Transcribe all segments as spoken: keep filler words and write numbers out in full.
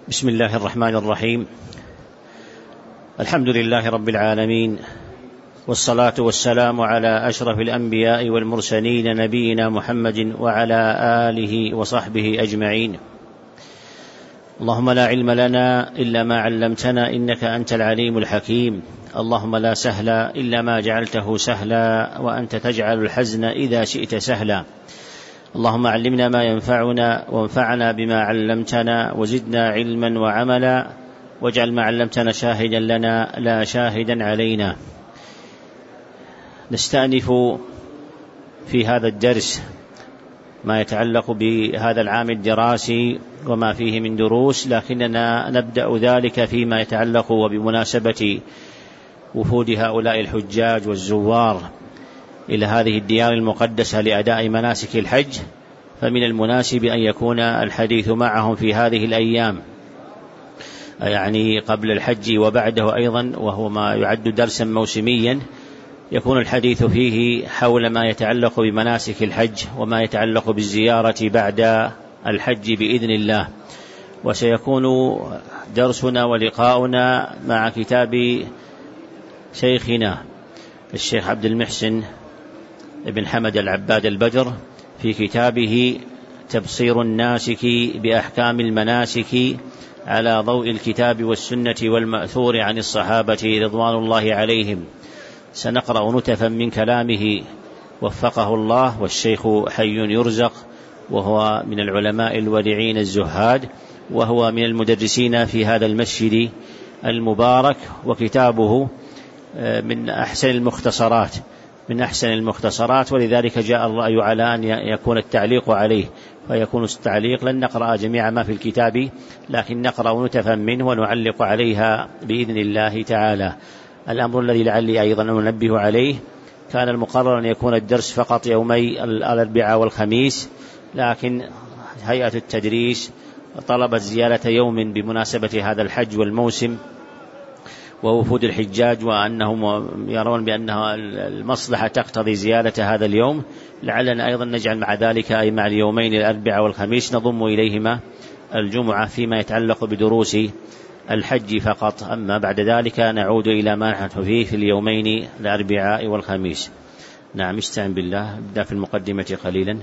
بسم الله الرحمن الرحيم. الحمد لله رب العالمين، والصلاة والسلام على أشرف الأنبياء والمرسلين نبينا محمد وعلى آله وصحبه أجمعين. اللهم لا علم لنا إلا ما علمتنا إنك أنت العليم الحكيم. اللهم لا سهل إلا ما جعلته سهلا، وأنت تجعل الحزن إذا شئت سهلا. اللهم علمنا ما ينفعنا وانفعنا بما علمتنا، وزدنا علما وعملا، واجعل ما علمتنا شاهدا لنا لا شاهدا علينا. نستأنف في هذا الدرس ما يتعلق بهذا العام الدراسي وما فيه من دروس، لكننا نبدأ ذلك فيما يتعلق وبمناسبة وفود هؤلاء الحجاج والزوار إلى هذه الديار المقدسة لأداء مناسك الحج، فمن المناسب أن يكون الحديث معهم في هذه الأيام، يعني قبل الحج وبعده أيضا، وهو ما يعد درسا موسميا يكون الحديث فيه حول ما يتعلق بمناسك الحج وما يتعلق بالزيارة بعد الحج بإذن الله. وسيكون درسنا ولقاؤنا مع كتاب شيخنا الشيخ عبد المحسن ابن حمد العباد البدر في كتابه تبصير الناسك بأحكام المناسك على ضوء الكتاب والسنة والمأثور عن الصحابة رضوان الله عليهم. سنقرأ نتفا من كلامه وفقه الله، والشيخ حي يرزق، وهو من العلماء الورعين الزهاد، وهو من المدرسين في هذا المسجد المبارك، وكتابه من أحسن المختصرات من أحسن المختصرات ولذلك جاء الرأي على أن يكون التعليق عليه، فيكون التعليق لن نقرأ جميع ما في الكتاب، لكن نقرأ نتفا منه ونعلق عليها بإذن الله تعالى. الأمر الذي لعلي أيضا أنبه عليه، كان المقرر أن يكون الدرس فقط يومي الأربعاء والخميس، لكن هيئة التدريس طلبت زيادة يوم بمناسبة هذا الحج والموسم ووفود الحجاج، وأنهم يرون بأنها المصلحة تقتضي زيادة هذا اليوم. لعلنا أيضا نجعل مع ذلك أي مع اليومين الأربعاء والخميس نضم إليهما الجمعة فيما يتعلق بدروس الحج فقط، أما بعد ذلك نعود إلى ما نحن فيه في اليومين الأربعاء والخميس. نعم، استعن بالله. ابدأ في المقدمة قليلا.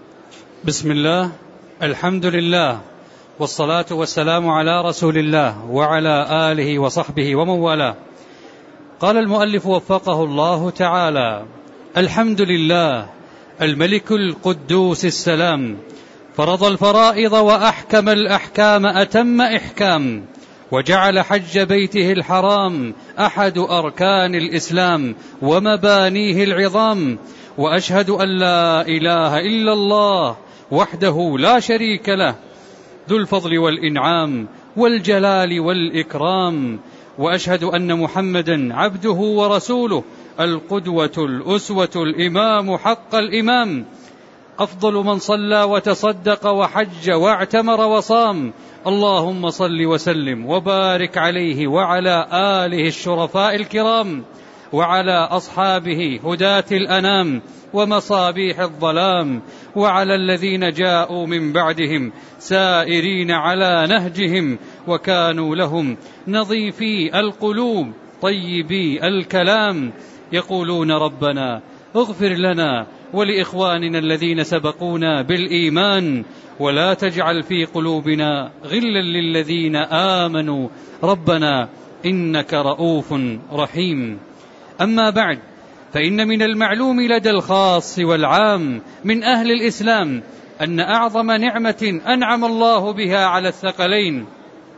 بسم الله، الحمد لله، والصلاة والسلام على رسول الله وعلى آله وصحبه ومن والاه. قال المؤلف وفقه الله تعالى: الحمد لله الملك القدوس السلام، فرض الفرائض وأحكم الأحكام أتم إحكام، وجعل حج بيته الحرام أحد أركان الإسلام ومبانيه العظام. وأشهد أن لا إله إلا الله وحده لا شريك له، ذو الفضل والإنعام والجلال والإكرام. وأشهد أن محمدا عبده ورسوله، القدوة الأسوة الإمام حق الإمام، أفضل من صلى وتصدق وحج واعتمر وصام. اللهم صل وسلم وبارك عليه وعلى آله الشرفاء الكرام، وعلى أصحابه هداة الأنام ومصابيح الظلام، وعلى الذين جاءوا من بعدهم سائرين على نهجهم، وكانوا لهم نظيفي القلوب طيبي الكلام، يقولون ربنا اغفر لنا ولإخواننا الذين سبقونا بالإيمان، ولا تجعل في قلوبنا غلا للذين آمنوا ربنا إنك رؤوف رحيم. أما بعد، فإن من المعلوم لدى الخاص والعام من أهل الإسلام أن أعظم نعمة أنعم الله بها على الثقلين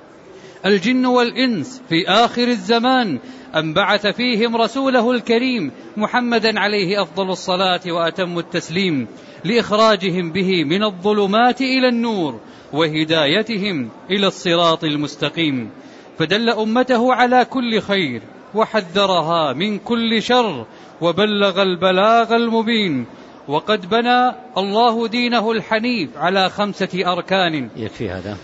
الجن والإنس في آخر الزمان أن بعث فيهم رسوله الكريم محمدا عليه أفضل الصلاة وأتم التسليم، لإخراجهم به من الظلمات إلى النور وهدايتهم إلى الصراط المستقيم، فدل أمته على كل خير وحذرها من كل شر وبلغ البلاغ المبين. وقد بنى الله دينه الحنيف على خمسة أركان. يكفي هذا.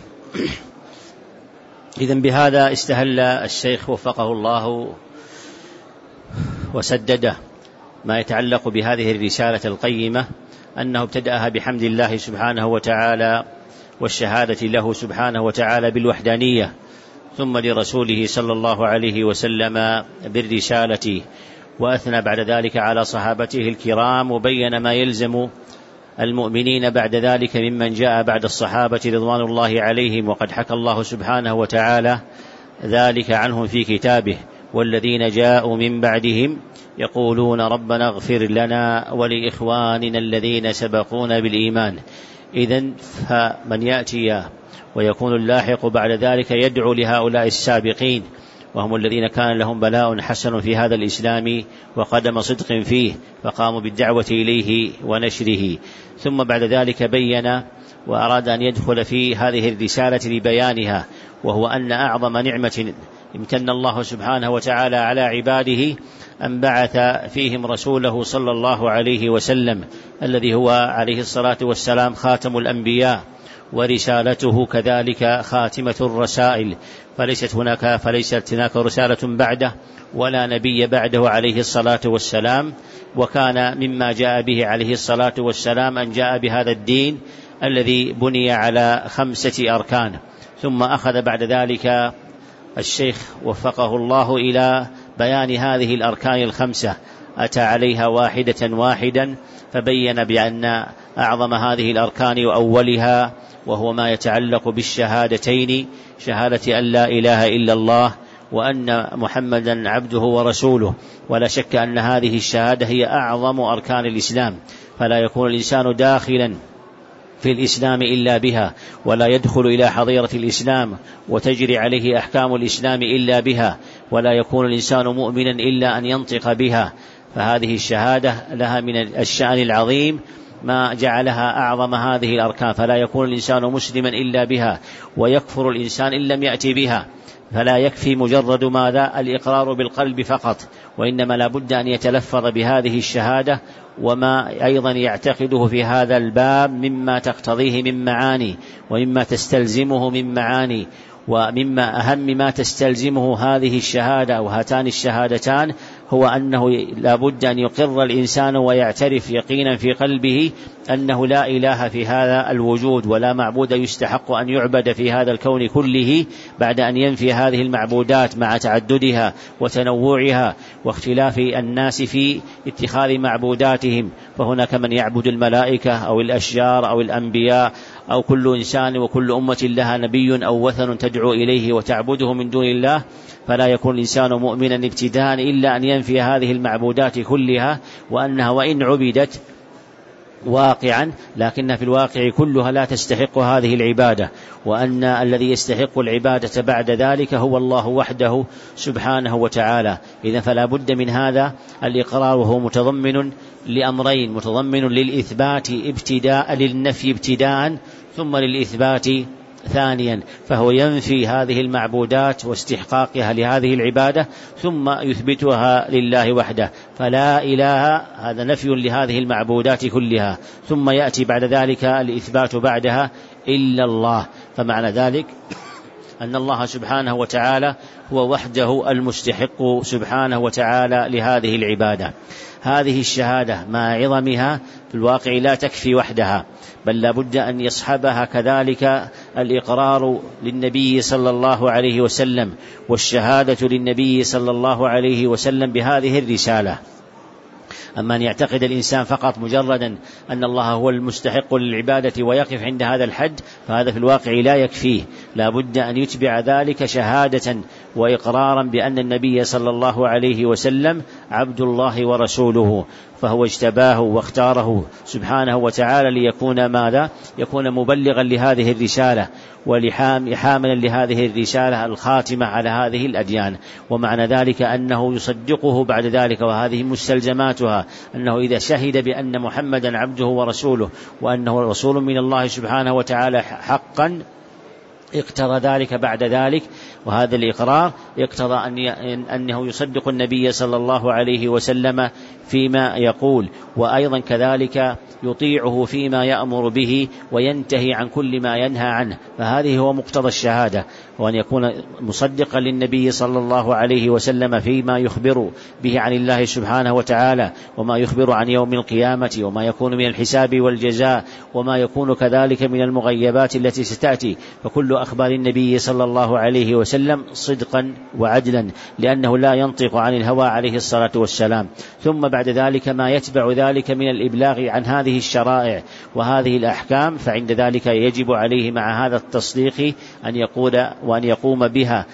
إذن بهذا استهل الشيخ وفقه الله وسدده ما يتعلق بهذه الرسالة القيمة، أنه ابتدأها بحمد الله سبحانه وتعالى والشهادة له سبحانه وتعالى بالوحدانية، ثم لرسوله صلى الله عليه وسلم بالرسالة، وأثنى بعد ذلك على صحابته الكرام، وبين ما يلزم المؤمنين بعد ذلك ممن جاء بعد الصحابة رضوان الله عليهم. وقد حكى الله سبحانه وتعالى ذلك عنهم في كتابه: والذين جاءوا من بعدهم يقولون ربنا اغفر لنا ولإخواننا الذين سبقونا بالإيمان. إذن فمن يأتي ويكون اللاحق بعد ذلك يدعو لهؤلاء السابقين، وهم الذين كان لهم بلاء حسن في هذا الإسلام وقدم صدق فيه، فقاموا بالدعوة إليه ونشره. ثم بعد ذلك بين وأراد أن يدخل في هذه الرسالة لبيانها، وهو أن أعظم نعمة امتن الله سبحانه وتعالى على عباده أن بعث فيهم رسوله صلى الله عليه وسلم، الذي هو عليه الصلاة والسلام خاتم الأنبياء، ورسالته كذلك خاتمة الرسائل، فليست هناك فليست هناك رسالة بعده ولا نبي بعده عليه الصلاة والسلام. وكان مما جاء به عليه الصلاة والسلام أن جاء بهذا الدين الذي بني على خمسة أركان. ثم أخذ بعد ذلك الشيخ وفقه الله إلى بيان هذه الأركان الخمسة، أتى عليها واحدة واحدا، فبين بأن أعظم هذه الأركان وأولها وهو ما يتعلق بالشهادتين، شهادة أن لا إله إلا الله وأن محمدا عبده ورسوله. ولا شك أن هذه الشهادة هي أعظم أركان الإسلام، فلا يكون الإنسان داخلا في الإسلام إلا بها، ولا يدخل إلى حظيرة الإسلام وتجري عليه أحكام الإسلام إلا بها، ولا يكون الإنسان مؤمنا إلا أن ينطق بها. فهذه الشهادة لها من الشأن العظيم ما جعلها أعظم هذه الأركان، فلا يكون الإنسان مسلما إلا بها، ويكفر الإنسان إن لم يأتي بها. فلا يكفي مجرد ماذا الإقرار بالقلب فقط، وإنما لا بد أن يتلفظ بهذه الشهادة وما أيضا يعتقده في هذا الباب مما تقتضيه من معاني ومما تستلزمه من معاني. ومما أهم ما تستلزمه هذه الشهادة وهاتان الشهادتان هو أنه لا بد أن يقر الإنسان ويعترف يقينا في قلبه أنه لا إله في هذا الوجود ولا معبود يستحق أن يعبد في هذا الكون كله، بعد أن ينفي هذه المعبودات مع تعددها وتنوعها واختلاف الناس في اتخاذ معبوداتهم. فهناك من يعبد الملائكة أو الأشجار أو الأنبياء أو كل إنسان وكل أمة لها نبي أو وثن تدعو إليه وتعبده من دون الله. فلا يكون الإنسان مؤمنا ابتداء إلا أن ينفي هذه المعبودات كلها، وأنها وإن عبدت واقعا لكن في الواقع كلها لا تستحق هذه العبادة، وأن الذي يستحق العبادة بعد ذلك هو الله وحده سبحانه وتعالى. إذن فلا بد من هذا الإقرار، وهو متضمن لأمرين: متضمن للإثبات ابتداء للنفي ابتداء، ثم للإثبات ثانيا، فهو ينفي هذه المعبودات واستحقاقها لهذه العبادة ثم يثبتها لله وحده. فلا إله هذا نفي لهذه المعبودات كلها، ثم يأتي بعد ذلك الإثبات بعدها إلا الله. فمعنى ذلك أن الله سبحانه وتعالى هو وحده المستحق سبحانه وتعالى لهذه العبادة. هذه الشهادة مع عظمها في الواقع لا تكفي وحدها، بل لا بد أن يصحبها كذلك الإقرار للنبي صلى الله عليه وسلم والشهادة للنبي صلى الله عليه وسلم بهذه الرسالة. أما أن يعتقد الإنسان فقط مجردا أن الله هو المستحق للعبادة ويقف عند هذا الحد، فهذا في الواقع لا يكفيه. لا بد أن يتبع ذلك شهادة وإقرارا بأن النبي صلى الله عليه وسلم عبد الله ورسوله، فهو اجتباه واختاره سبحانه وتعالى ليكون ماذا؟ يكون مبلغا لهذه الرسالة ولحاملا لهذه الرسالة الخاتمة على هذه الأديان. ومعنى ذلك أنه يصدقه بعد ذلك، وهذه مستلزماتها، أنه إذا شهد بأن محمدا عبده ورسوله وأنه رسول من الله سبحانه وتعالى حقا، اقتضى ذلك بعد ذلك، وهذا الإقرار يقتضى أنه يصدق النبي صلى الله عليه وسلم فيما يقول، وأيضا كذلك يطيعه فيما يأمر به وينتهي عن كل ما ينهى عنه. فهذه هو مقتضى الشهادة، وأن يكون مصدقا للنبي صلى الله عليه وسلم فيما يخبر به عن الله سبحانه وتعالى، وما يخبر عن يوم القيامة، وما يكون من الحساب والجزاء، وما يكون كذلك من المغيبات التي ستأتي. فكل أخبار النبي صلى الله عليه وسلم صدقا وعدلا، لأنه لا ينطق عن الهوى عليه الصلاة والسلام. ثم بعد ذلك ما يتبع ذلك من الإبلاغ عن هذه الشرائع وهذه الأحكام، فعند ذلك يجب عليه مع هذا التصديق أن يقول وأن يقوم بها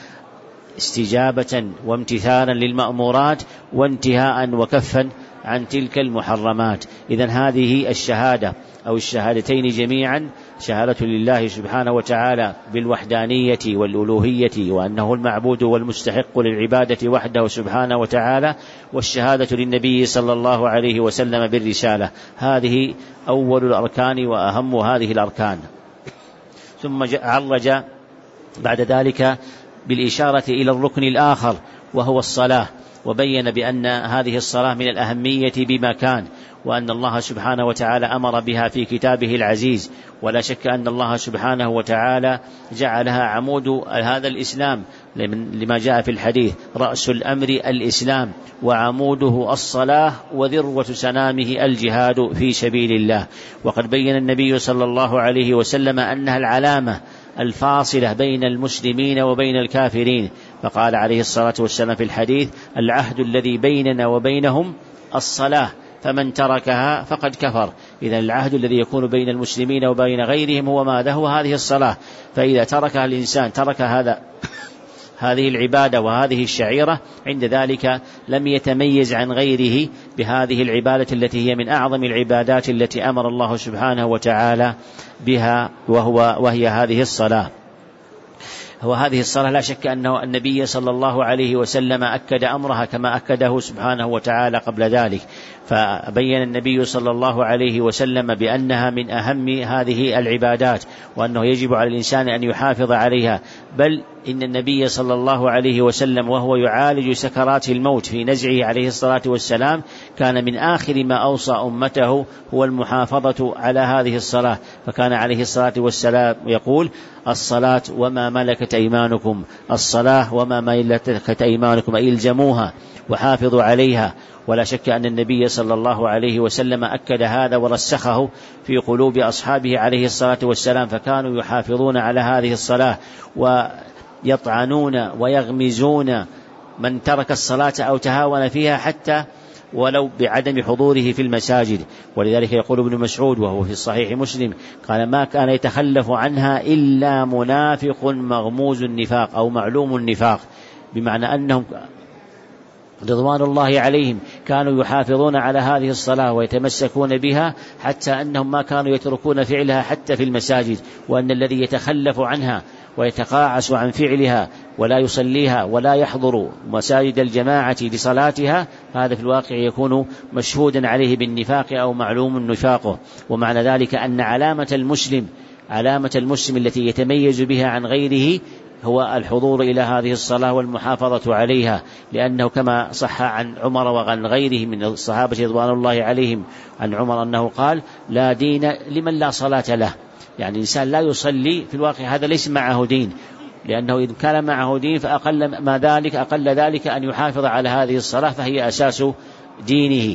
استجابة وامتثالا للمأمورات، وانتهاء وكفا عن تلك المحرمات. إذن هذه الشهادة أو الشهادتين جميعا شهادة لله سبحانه وتعالى بالوحدانية والألوهية، وأنه المعبود والمستحق للعبادة وحده سبحانه وتعالى، والشهادة للنبي صلى الله عليه وسلم بالرسالة. هذه أول الأركان وأهم هذه الأركان. ثم عرج بعد ذلك بالإشارة إلى الركن الآخر وهو الصلاة، وبين بأن هذه الصلاة من الأهمية بمكان، وأن الله سبحانه وتعالى أمر بها في كتابه العزيز. ولا شك أن الله سبحانه وتعالى جعلها عمود هذا الإسلام، لما جاء في الحديث: رأس الأمر الإسلام وعموده الصلاة وذروة سنامه الجهاد في سبيل الله. وقد بين النبي صلى الله عليه وسلم أنها العلامة الفاصلة بين المسلمين وبين الكافرين، فقال عليه الصلاة والسلام في الحديث: العهد الذي بيننا وبينهم الصلاة، فمن تركها فقد كفر. إذن العهد الذي يكون بين المسلمين وبين غيرهم هو ماذا؟ هو هذه الصلاة. فإذا تركها الإنسان ترك هذا هذه العبادة وهذه الشعيرة، عند ذلك لم يتميز عن غيره بهذه العبادة التي هي من أعظم العبادات التي أمر الله سبحانه وتعالى بها، وهو وهي هذه الصلاة. وهذه الصلاة لا شك أنه النبي صلى الله عليه وسلم أكد أمرها كما أكده سبحانه وتعالى قبل ذلك. فبين النبي صلى الله عليه وسلم بأنها من أهم هذه العبادات، وأنه يجب على الإنسان أن يحافظ عليها. بل إن النبي صلى الله عليه وسلم وهو يعالج سكرات الموت في نزعه عليه الصلاة والسلام كان من آخر ما أوصى أمته هو المحافظة على هذه الصلاة، فكان عليه الصلاة والسلام يقول: الصلاة وما ملكت أيمانكم، الصلاة وما ملكت أيمانكم، أي الزموها وحافظوا عليها. ولا شك أن النبي صلى الله عليه وسلم أكد هذا ورسخه في قلوب أصحابه عليه الصلاة والسلام، فكانوا يحافظون على هذه الصلاة ويطعنون ويغمزون من ترك الصلاة أو تهاون فيها حتى ولو بعدم حضوره في المساجد. ولذلك يقول ابن مسعود وهو في الصحيح مسلم قال: ما كان يتخلف عنها إلا منافق مغموز النفاق أو معلوم النفاق، بمعنى أنهم رضوان الله عليهم كانوا يحافظون على هذه الصلاة ويتمسكون بها، حتى أنهم ما كانوا يتركون فعلها حتى في المساجد، وأن الذي يتخلف عنها ويتقاعس عن فعلها ولا يصليها ولا يحضر مساجد الجماعة لصلاتها، هذا في الواقع يكون مشهودا عليه بالنفاق أو معلوم نفاقه. ومعنى ذلك أن علامة المسلم علامة المسلم التي يتميز بها عن غيره هو الحضور إلى هذه الصلاة والمحافظة عليها، لأنه كما صح عن عمر وعن غيره من الصحابة رضوان الله عليهم عن عمر أنه قال: لا دين لمن لا صلاة له. يعني الإنسان لا يصلي في الواقع هذا ليس معه دين، لأنه إذا كان معه دين فأقل ما ذلك أقل ذلك أن يحافظ على هذه الصلاة، فهي أساس دينه.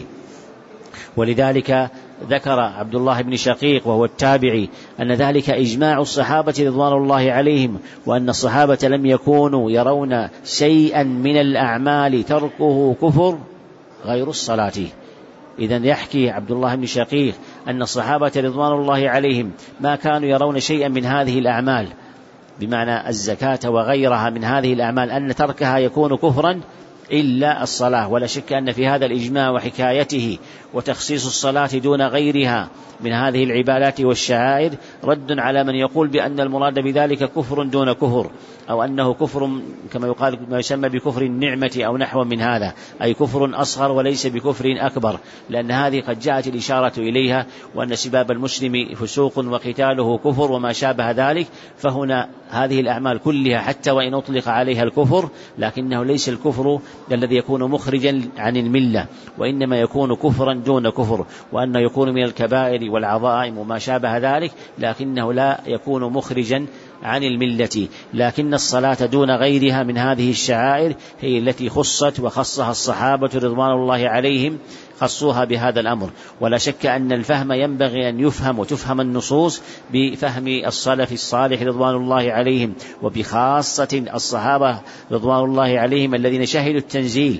ولذلك ذكر عبد الله بن شقيق وهو التابعي أن ذلك إجماع الصحابة رضوان الله عليهم، وأن الصحابة لم يكونوا يرون شيئا من الأعمال تركه كفر غير الصلاة. إذن يحكي عبد الله بن شقيق أن الصحابة رضوان الله عليهم ما كانوا يرون شيئا من هذه الأعمال، بمعنى الزكاة وغيرها من هذه الأعمال، أن تركها يكون كفرا إلا الصلاة. ولا شك أن في هذا الإجماع وحكايته وتخصيص الصلاة دون غيرها من هذه العبادات والشعائر رد على من يقول بأن المراد بذلك كفر دون كفر، أو أنه كفر كما يقال ما يسمى بكفر النعمة أو نحو من هذا، أي كفر أصغر وليس بكفر أكبر، لأن هذه قد جاءت الإشارة إليها، وأن سباب المسلم فسوق وقتاله كفر وما شابه ذلك. فهنا هذه الأعمال كلها حتى وإن أطلق عليها الكفر لكنه ليس الكفر الذي يكون مخرجا عن الملة، وإنما يكون كفرا دون كفر، وأنه يكون من الكبائر والعظائم وما شابه ذلك، لكنه لا يكون مخرجا عن الملة. لكن الصلاة دون غيرها من هذه الشعائر هي التي خصت وخصها الصحابة رضوان الله عليهم، خصوها بهذا الأمر. ولا شك أن الفهم ينبغي أن يفهم وتفهم النصوص بفهم السلف الصالح رضوان الله عليهم، وبخاصة الصحابة رضوان الله عليهم الذين شهدوا التنزيل،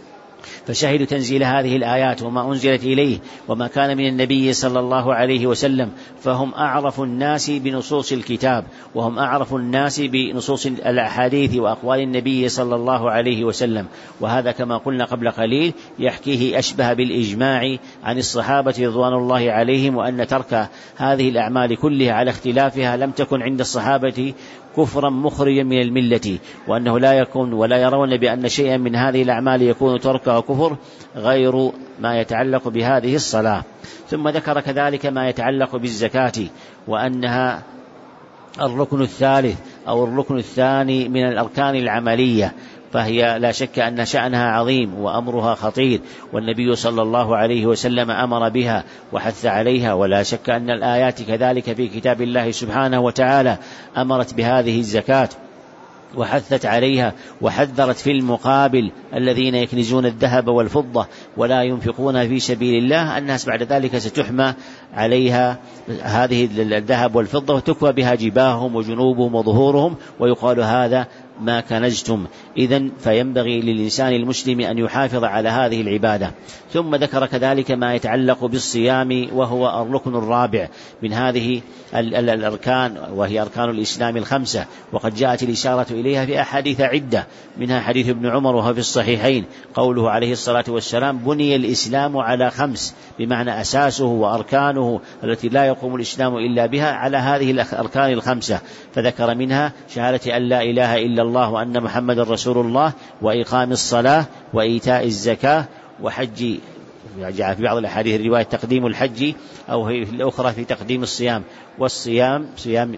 فشهدوا تنزيل هذه الآيات وما أنزلت إليه وما كان من النبي صلى الله عليه وسلم، فهم أعرف الناس بنصوص الكتاب، وهم أعرف الناس بنصوص الأحاديث وأقوال النبي صلى الله عليه وسلم. وهذا كما قلنا قبل قليل يحكيه أشبه بالإجماع عن الصحابة رضوان الله عليهم، وأن ترك هذه الأعمال كلها على اختلافها لم تكن عند الصحابة كفرا مخرجا من الملة، وأنه لا يكون ولا يرون بأن شيئا من هذه الأعمال يكون تركها كفر غير ما يتعلق بهذه الصلاة. ثم ذكر كذلك ما يتعلق بالزكاة، وأنها الركن الثالث أو الركن الثاني من الأركان العملية، فهي لا شك أن شأنها عظيم وأمرها خطير، والنبي صلى الله عليه وسلم أمر بها وحث عليها. ولا شك أن الآيات كذلك في كتاب الله سبحانه وتعالى أمرت بهذه الزكاة وحثت عليها، وحذرت في المقابل الذين يكنزون الذهب والفضة ولا ينفقون في سبيل الله، الناس بعد ذلك ستحمى عليها هذه الذهب والفضة وتكوى بها جباههم وجنوبهم وظهورهم، ويقال هذا ما كنزتم. إذن فينبغي للإنسان المسلم أن يحافظ على هذه العبادة. ثم ذكر كذلك ما يتعلق بالصيام، وهو الركن الرابع من هذه الأركان، وهي أركان الإسلام الخمسة، وقد جاءت الإشارة إليها في أحاديث عدة، منها حديث ابن عمر وهو في الصحيحين قوله عليه الصلاة والسلام: بني الإسلام على خمس، بمعنى أساسه وأركانه التي لا يقوم الإسلام إلا بها على هذه الأركان الخمسة. فذكر منها شهادة أن لا إله إلا الله وأن محمد رسول الله، وإقام الصلاة، وإيتاء الزكاة، وحج، جاء في بعض الأحاديث الرواية تقديم الحج، أو في الأخرى في تقديم الصيام، والصيام صيام،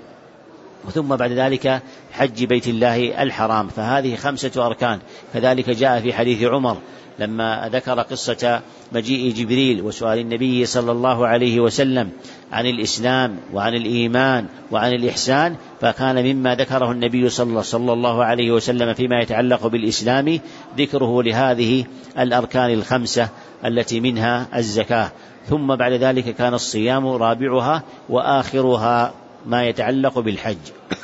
ثم بعد ذلك حج بيت الله الحرام. فهذه خمسة أركان. كذلك جاء في حديث عمر لما ذكر قصة مجيء جبريل وسؤال النبي صلى الله عليه وسلم عن الإسلام وعن الإيمان وعن الإحسان، فكان مما ذكره النبي صلى الله عليه وسلم فيما يتعلق بالإسلام ذكره لهذه الأركان الخمسة التي منها الزكاة. ثم بعد ذلك كان الصيام رابعها، وآخرها ما يتعلق بالحج.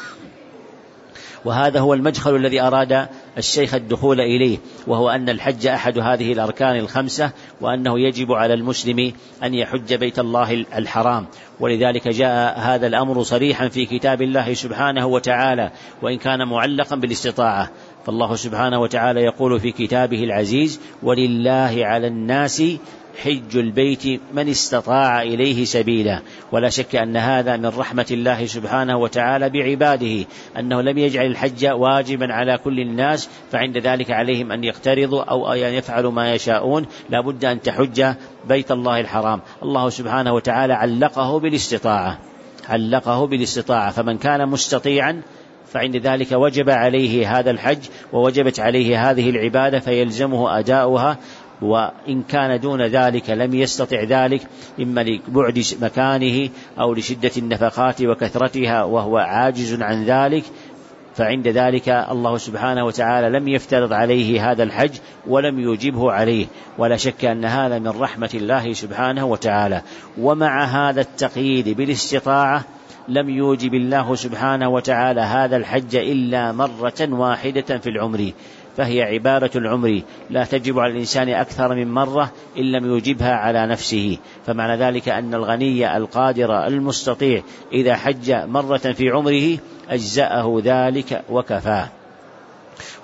وهذا هو المدخل الذي أراد الشيخ الدخول إليه، وهو أن الحج أحد هذه الأركان الخمسة، وأنه يجب على المسلم أن يحج بيت الله الحرام. ولذلك جاء هذا الأمر صريحا في كتاب الله سبحانه وتعالى، وإن كان معلقا بالاستطاعة. فالله سبحانه وتعالى يقول في كتابه العزيز: ولله على الناس حج البيت من استطاع إليه سبيلا. ولا شك أن هذا من رحمة الله سبحانه وتعالى بعباده، أنه لم يجعل الحج واجبا على كل الناس، فعند ذلك عليهم أن يقترضوا أو أن يفعلوا ما يشاءون، لا بد أن تحج بيت الله الحرام. الله سبحانه وتعالى علقه بالاستطاعة، علقه بالاستطاعة، فمن كان مستطيعا فعند ذلك وجب عليه هذا الحج ووجبت عليه هذه العبادة، فيلزمه أداؤها. وإن كان دون ذلك لم يستطع ذلك، إما لبعد مكانه أو لشدة النفقات وكثرتها وهو عاجز عن ذلك، فعند ذلك الله سبحانه وتعالى لم يفترض عليه هذا الحج ولم يوجبه عليه. ولا شك أن هذا من رحمة الله سبحانه وتعالى. ومع هذا التقييد بالاستطاعة لم يوجب الله سبحانه وتعالى هذا الحج إلا مرة واحدة في العمر، فهي عبارة العمر لا تجب على الإنسان أكثر من مرة إن لم يوجبها على نفسه. فمعنى ذلك أن الغني القادر المستطيع إذا حج مرة في عمره أجزأه ذلك وكفاه.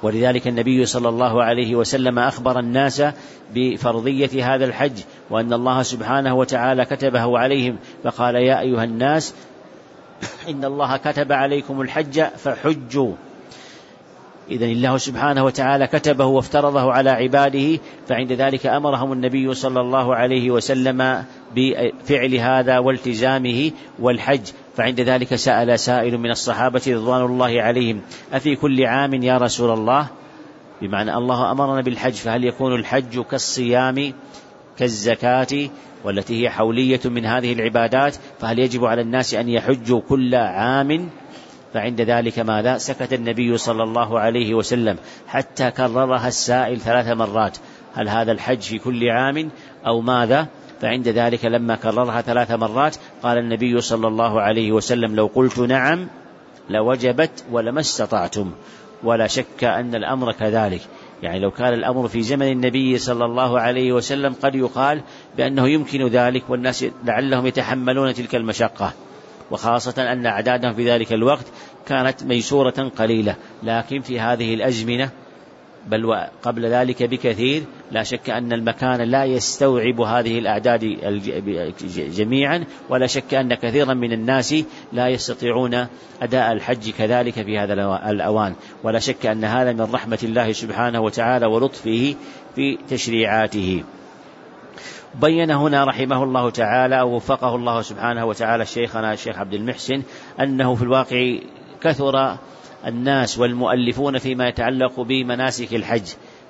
ولذلك النبي صلى الله عليه وسلم أخبر الناس بفرضية هذا الحج، وأن الله سبحانه وتعالى كتبه عليهم، فقال: يا أيها الناس إن الله كتب عليكم الحج فحجوا. إذن الله سبحانه وتعالى كتبه وافترضه على عباده، فعند ذلك أمرهم النبي صلى الله عليه وسلم بفعل هذا والتزامه والحج. فعند ذلك سأل سائل من الصحابة رضوان الله عليهم: أفي كل عام يا رسول الله؟ بمعنى الله أمرنا بالحج، فهل يكون الحج كالصيام كالزكاة والتي هي حولية من هذه العبادات؟ فهل يجب على الناس أن يحجوا كل عام؟ فعند ذلك ماذا؟ سكت النبي صلى الله عليه وسلم حتى كررها السائل ثلاث مرات: هل هذا الحج في كل عام أو ماذا؟ فعند ذلك لما كررها ثلاث مرات قال النبي صلى الله عليه وسلم: لو قلت نعم لوجبت ولما استطعتم. ولا شك أن الأمر كذلك، يعني لو كان الأمر في زمن النبي صلى الله عليه وسلم قد يقال بأنه يمكن ذلك، والناس لعلهم يتحملون تلك المشقة، وخاصة أن أعدادهم في ذلك الوقت كانت ميسورة قليلة. لكن في هذه الأزمنة بل وقبل ذلك بكثير لا شك أن المكان لا يستوعب هذه الأعداد جميعا، ولا شك أن كثيرا من الناس لا يستطيعون أداء الحج كذلك في هذا الأوان. ولا شك أن هذا من رحمة الله سبحانه وتعالى ولطفه في تشريعاته. بين هنا رحمه الله تعالى ووفقه الله سبحانه وتعالى شيخنا الشيخ عبد المحسن أنه في الواقع كثر الناس والمؤلفون فيما يتعلق بمناسك الحج،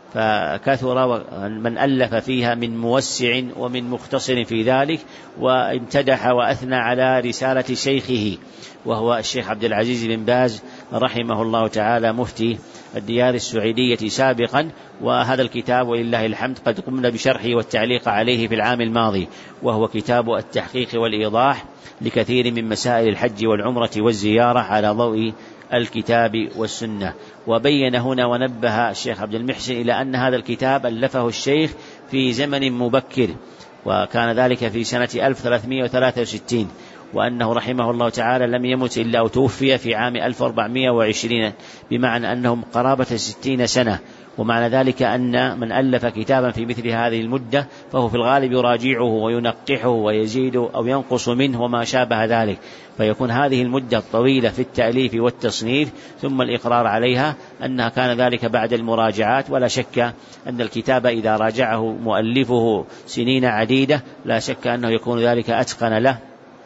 فكثر من ألف فيها من موسع ومن مختصر في ذلك، وامتدح وأثنى على رسالة شيخه وهو الشيخ عبد العزيز بن باز رحمه الله تعالى مفتي الديار السعودية سابقا. وهذا الكتاب ولله الحمد قد قمنا بشرحه والتعليق عليه في العام الماضي، وهو كتاب التحقيق والإيضاح لكثير من مسائل الحج والعمرة والزيارة على ضوء الكتاب والسنة. وبين هنا ونبه الشيخ عبد المحسن إلى أن هذا الكتاب ألفه الشيخ في زمن مبكر، وكان ذلك في سنة ألف وثلاثمائة وثلاثة وستين، وأنه رحمه الله تعالى لم يمت إلا وتوفي في عام ألف وأربعمائة وعشرين، بمعنى أنهم قرابة ستين سنة. ومعنى ذلك أن من ألف كتابا في مثل هذه المدة فهو في الغالب يراجعه وينقحه ويزيد أو ينقص منه وما شابه ذلك، فيكون هذه المدة الطويلة في التأليف والتصنيف ثم الإقرار عليها أنها كان ذلك بعد المراجعات. ولا شك أن الكتاب إذا راجعه مؤلفه سنين عديدة لا شك أنه يكون ذلك أتقن له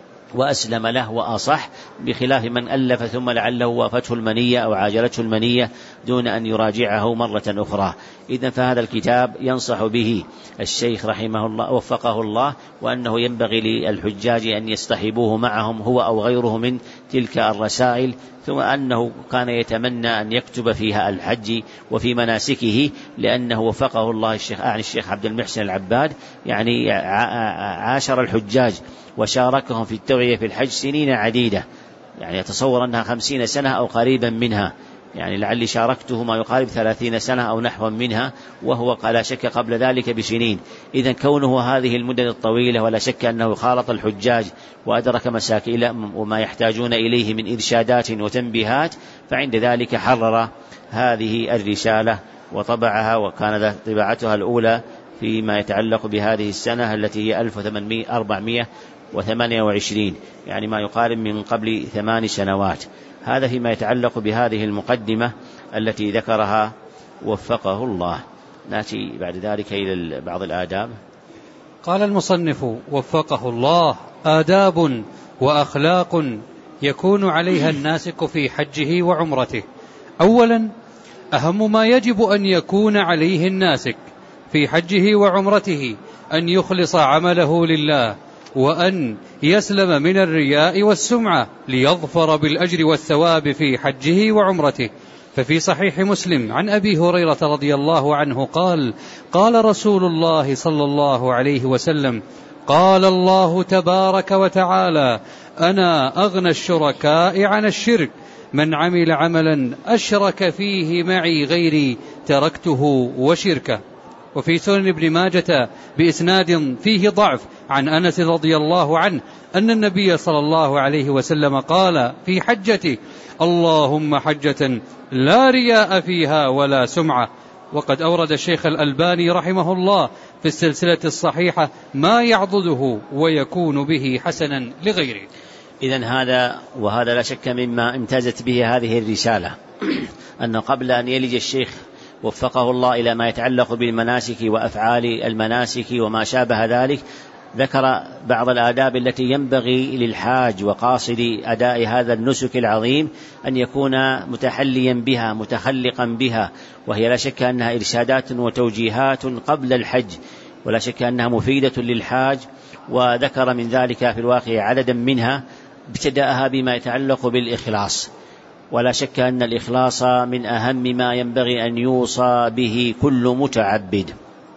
وأسلم له وأصح، بخلاف من ألف ثم لعله وافته المنية أو عاجلته المنية دون أن يراجعه مرة أخرى. إذن فهذا الكتاب ينصح به الشيخ رحمه الله وفقه الله، وأنه ينبغي للحجاج أن يصطحبوه معهم هو أو غيره من تلك الرسائل، ثم أنه كان يتمنى أن يكتب فيها الحج وفي مناسكه، لأنه وفقه الله الشيخ عن الشيخ عبد المحسن العباد يعني عاشر الحجاج وشاركهم في التوعية في الحج سنين عديدة، يعني يتصور أنها خمسين سنة أو قريبا منها، يعني لعلي شاركته ما يقارب ثلاثين سنة أو نحو منها، وهو لا شك قبل ذلك بسنين. إذن كونه هذه المدة الطويلة ولا شك أنه خالط الحجاج وأدرك مساكيل وما يحتاجون إليه من إرشادات وتنبيهات، فعند ذلك حرر هذه الرسالة وطبعها، وكان طباعتها الأولى فيما يتعلق بهذه السنة التي هي ألف وأربعمائة وثمانية وعشرين، يعني ما يقارب من قبل ثمان سنوات. هذا فيما يتعلق بهذه المقدمة التي ذكرها وفقه الله. نأتي بعد ذلك إلى بعض الآداب. قال المصنف وفقه الله: آداب وأخلاق يكون عليها الناسك في حجه وعمرته. أولا، أهم ما يجب أن يكون عليه الناسك في حجه وعمرته أن يخلص عمله لله، وأن يسلم من الرياء والسمعة ليظفر بالأجر والثواب في حجه وعمرته. ففي صحيح مسلم عن أبي هريرة رضي الله عنه قال: قال رسول الله صلى الله عليه وسلم: قال الله تبارك وتعالى: أنا أغنى الشركاء عن الشرك، من عمل عملا أشرك فيه معي غيري تركته وشركه. وفي سنن ابن ماجة بإسناد فيه ضعف عن أنس رضي الله عنه أن النبي صلى الله عليه وسلم قال في حجته: اللهم حجة لا رياء فيها ولا سمعة. وقد أورد الشيخ الألباني رحمه الله في السلسلة الصحيحة ما يعضده ويكون به حسنا لغيره. إذن هذا وهذا لا شك مما امتازت به هذه الرسالة، أنه قبل أن يلج الشيخ وفقه الله إلى ما يتعلق بالمناسك وأفعال المناسك وما شابه ذلك، ذكر بعض الآداب التي ينبغي للحاج وقاصد أداء هذا النسك العظيم أن يكون متحليا بها متخلقا بها، وهي لا شك أنها إرشادات وتوجيهات قبل الحج، ولا شك أنها مفيدة للحاج. وذكر من ذلك في الواقع عددا منها، ابتدأها بما يتعلق بالإخلاص، ولا شك أن الإخلاص من أهم ما ينبغي أن يوصى به كل متعبد،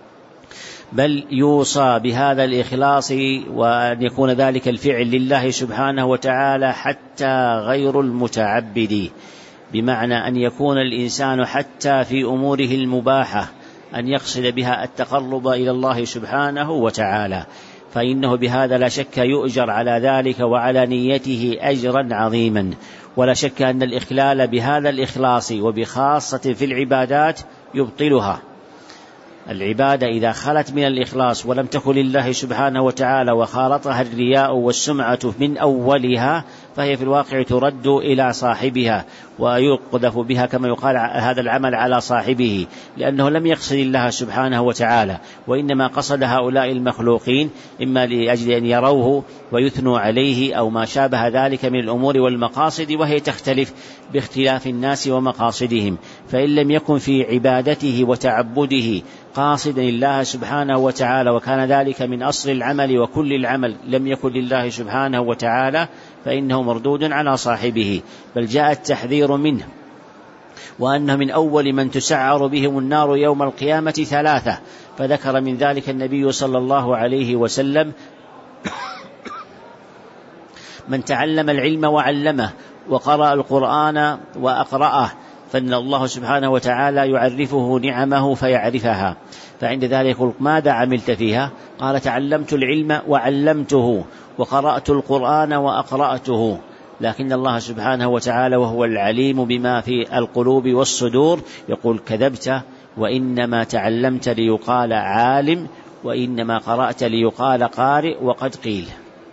بل يوصى بهذا الإخلاص وأن يكون ذلك الفعل لله سبحانه وتعالى حتى غير المتعبد، بمعنى أن يكون الإنسان حتى في أموره المباحة أن يقصد بها التقرب إلى الله سبحانه وتعالى، فإنه بهذا لا شك يؤجر على ذلك وعلى نيته أجرا عظيما. ولا شك أن الإخلال بهذا الإخلاص وبخاصة في العبادات يبطلها. العبادة إذا خلت من الإخلاص ولم تكن لله سبحانه وتعالى وخالطها الرياء والسمعة من أولها، فهي في الواقع ترد إلى صاحبها ويقذف بها كما يقال هذا العمل على صاحبه، لأنه لم يقصد الله سبحانه وتعالى، وإنما قصد هؤلاء المخلوقين إما لأجل أن يروه ويثنوا عليه أو ما شابه ذلك من الأمور والمقاصد، وهي تختلف باختلاف الناس ومقاصدهم. فإن لم يكن في عبادته وتعبده قاصدا الله سبحانه وتعالى، وكان ذلك من أصل العمل وكل العمل لم يكن لله سبحانه وتعالى، فإنه مردود على صاحبه. بل جاء التحذير منه، وأنه من أول من تسعر بهم النار يوم القيامة ثلاثة، فذكر من ذلك النبي صلى الله عليه وسلم من تعلم العلم وعلمه وقرأ القرآن وأقرأه، فإن الله سبحانه وتعالى يعرفه نعمه فيعرفها، فعند ذلك يقول ماذا عملت فيها؟ قال تعلمت العلم وعلمته وقرأت القرآن وأقرأته. لكن الله سبحانه وتعالى وهو العليم بما في القلوب والصدور يقول كذبت، وإنما تعلمت ليقال عالم، وإنما قرأت ليقال قارئ وقد قيل.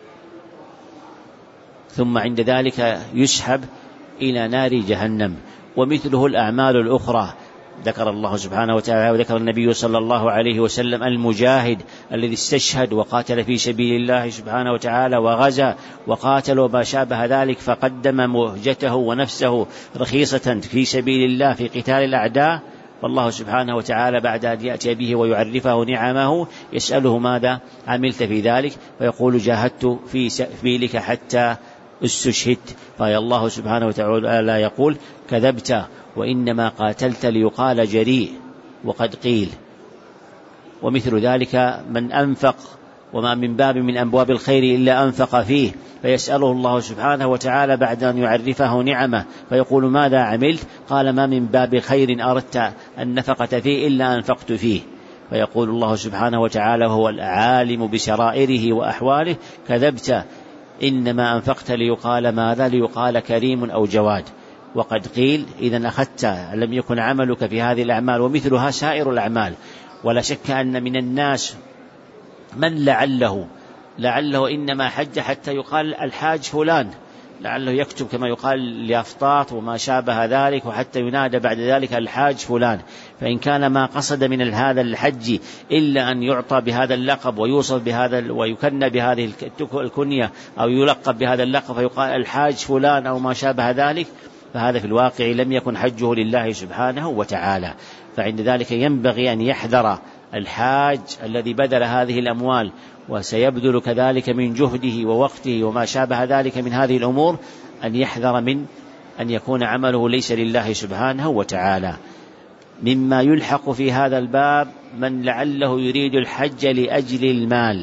ثم عند ذلك يسحب إلى نار جهنم. ومثله الأعمال الأخرى ذكر الله سبحانه وتعالى وذكر النبي صلى الله عليه وسلم المجاهد الذي استشهد وقاتل في سبيل الله سبحانه وتعالى وغزا وقاتل وما شابه ذلك، فقدم مهجته ونفسه رخيصة في سبيل الله في قتال الأعداء، والله سبحانه وتعالى بعد أن يأتي به ويعرفه نعمه يسأله ماذا عملت في ذلك؟ فيقول جاهدت في سبيلك حتى استشهدت. فيا الله سبحانه وتعالى يقول كذبت، وإنما قاتلت ليقال جريء وقد قيل. ومثل ذلك من أنفق، وما من باب من أبواب الخير إلا أنفق فيه، فيسأله الله سبحانه وتعالى بعد أن يعرفه نعمه فيقول ماذا عملت؟ قال ما من باب خير أردت النفقة فيه إلا أنفقت فيه، فيقول الله سبحانه وتعالى وهو العالم بسرائره وأحواله كذبت، إنما أنفقت ليقال ماذا؟ ليقال كريم أو جواد وقد قيل. إذن أخذت لم يكن عملك في هذه الأعمال ومثلها سائر الأعمال. ولا شك أن من الناس من لعله لعله إنما حج حتى يقال الحاج فلان، لعله يكتب كما يقال اليافطات وما شابه ذلك، وحتى ينادى بعد ذلك الحاج فلان. فإن كان ما قصد من هذا الحج إلا أن يعطى بهذا اللقب ويوصف بهذا ويكن بهذه الكنية أو يلقب بهذا اللقب فيقال الحاج فلان أو ما شابه ذلك، فهذا في الواقع لم يكن حجه لله سبحانه وتعالى. فعند ذلك ينبغي أن يحذر الحاج الذي بذل هذه الأموال وسيبذل كذلك من جهده ووقته وما شابه ذلك من هذه الأمور، أن يحذر من أن يكون عمله ليس لله سبحانه وتعالى. مما يلحق في هذا الباب من لعله يريد الحج لأجل المال،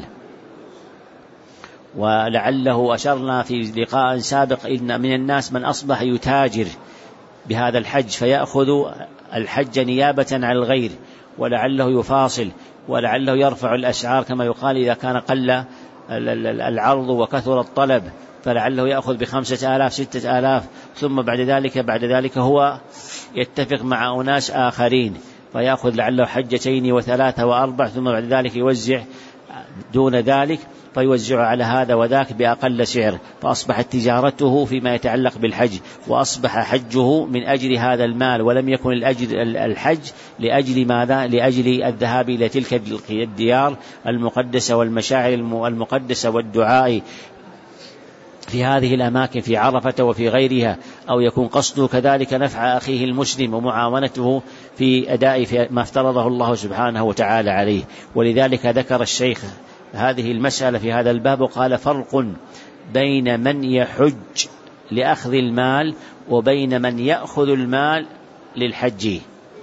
ولعله أشرنا في لقاء سابق إن من الناس من أصبح يتاجر بهذا الحج فيأخذ الحج نيابة عن الغير، ولعله يفاصل ولعله يرفع الأسعار كما يقال إذا كان قل العرض وكثر الطلب، فلعله يأخذ بخمسة آلاف ستة آلاف، ثم بعد ذلك بعد ذلك هو يتفق مع أناس آخرين فيأخذ لعله حجتين وثلاثة وأربع، ثم بعد ذلك يوزع دون ذلك فيوزع على هذا وذاك بأقل سعر، فأصبحت تجارته فيما يتعلق بالحج، وأصبح حجه من أجل هذا المال، ولم يكن الأجل الحج لأجل ماذا؟ لأجل الذهاب إلى تلك الديار المقدسة والمشاعر المقدسة والدعاء في هذه الأماكن في عرفة وفي غيرها، أو يكون قصده كذلك نفع أخيه المسلم ومعاونته في أداء ما افترضه الله سبحانه وتعالى عليه. ولذلك ذكر الشيخ هذه المسألة في هذا الباب وقال: فرق بين من يحج لأخذ المال وبين من يأخذ المال للحج.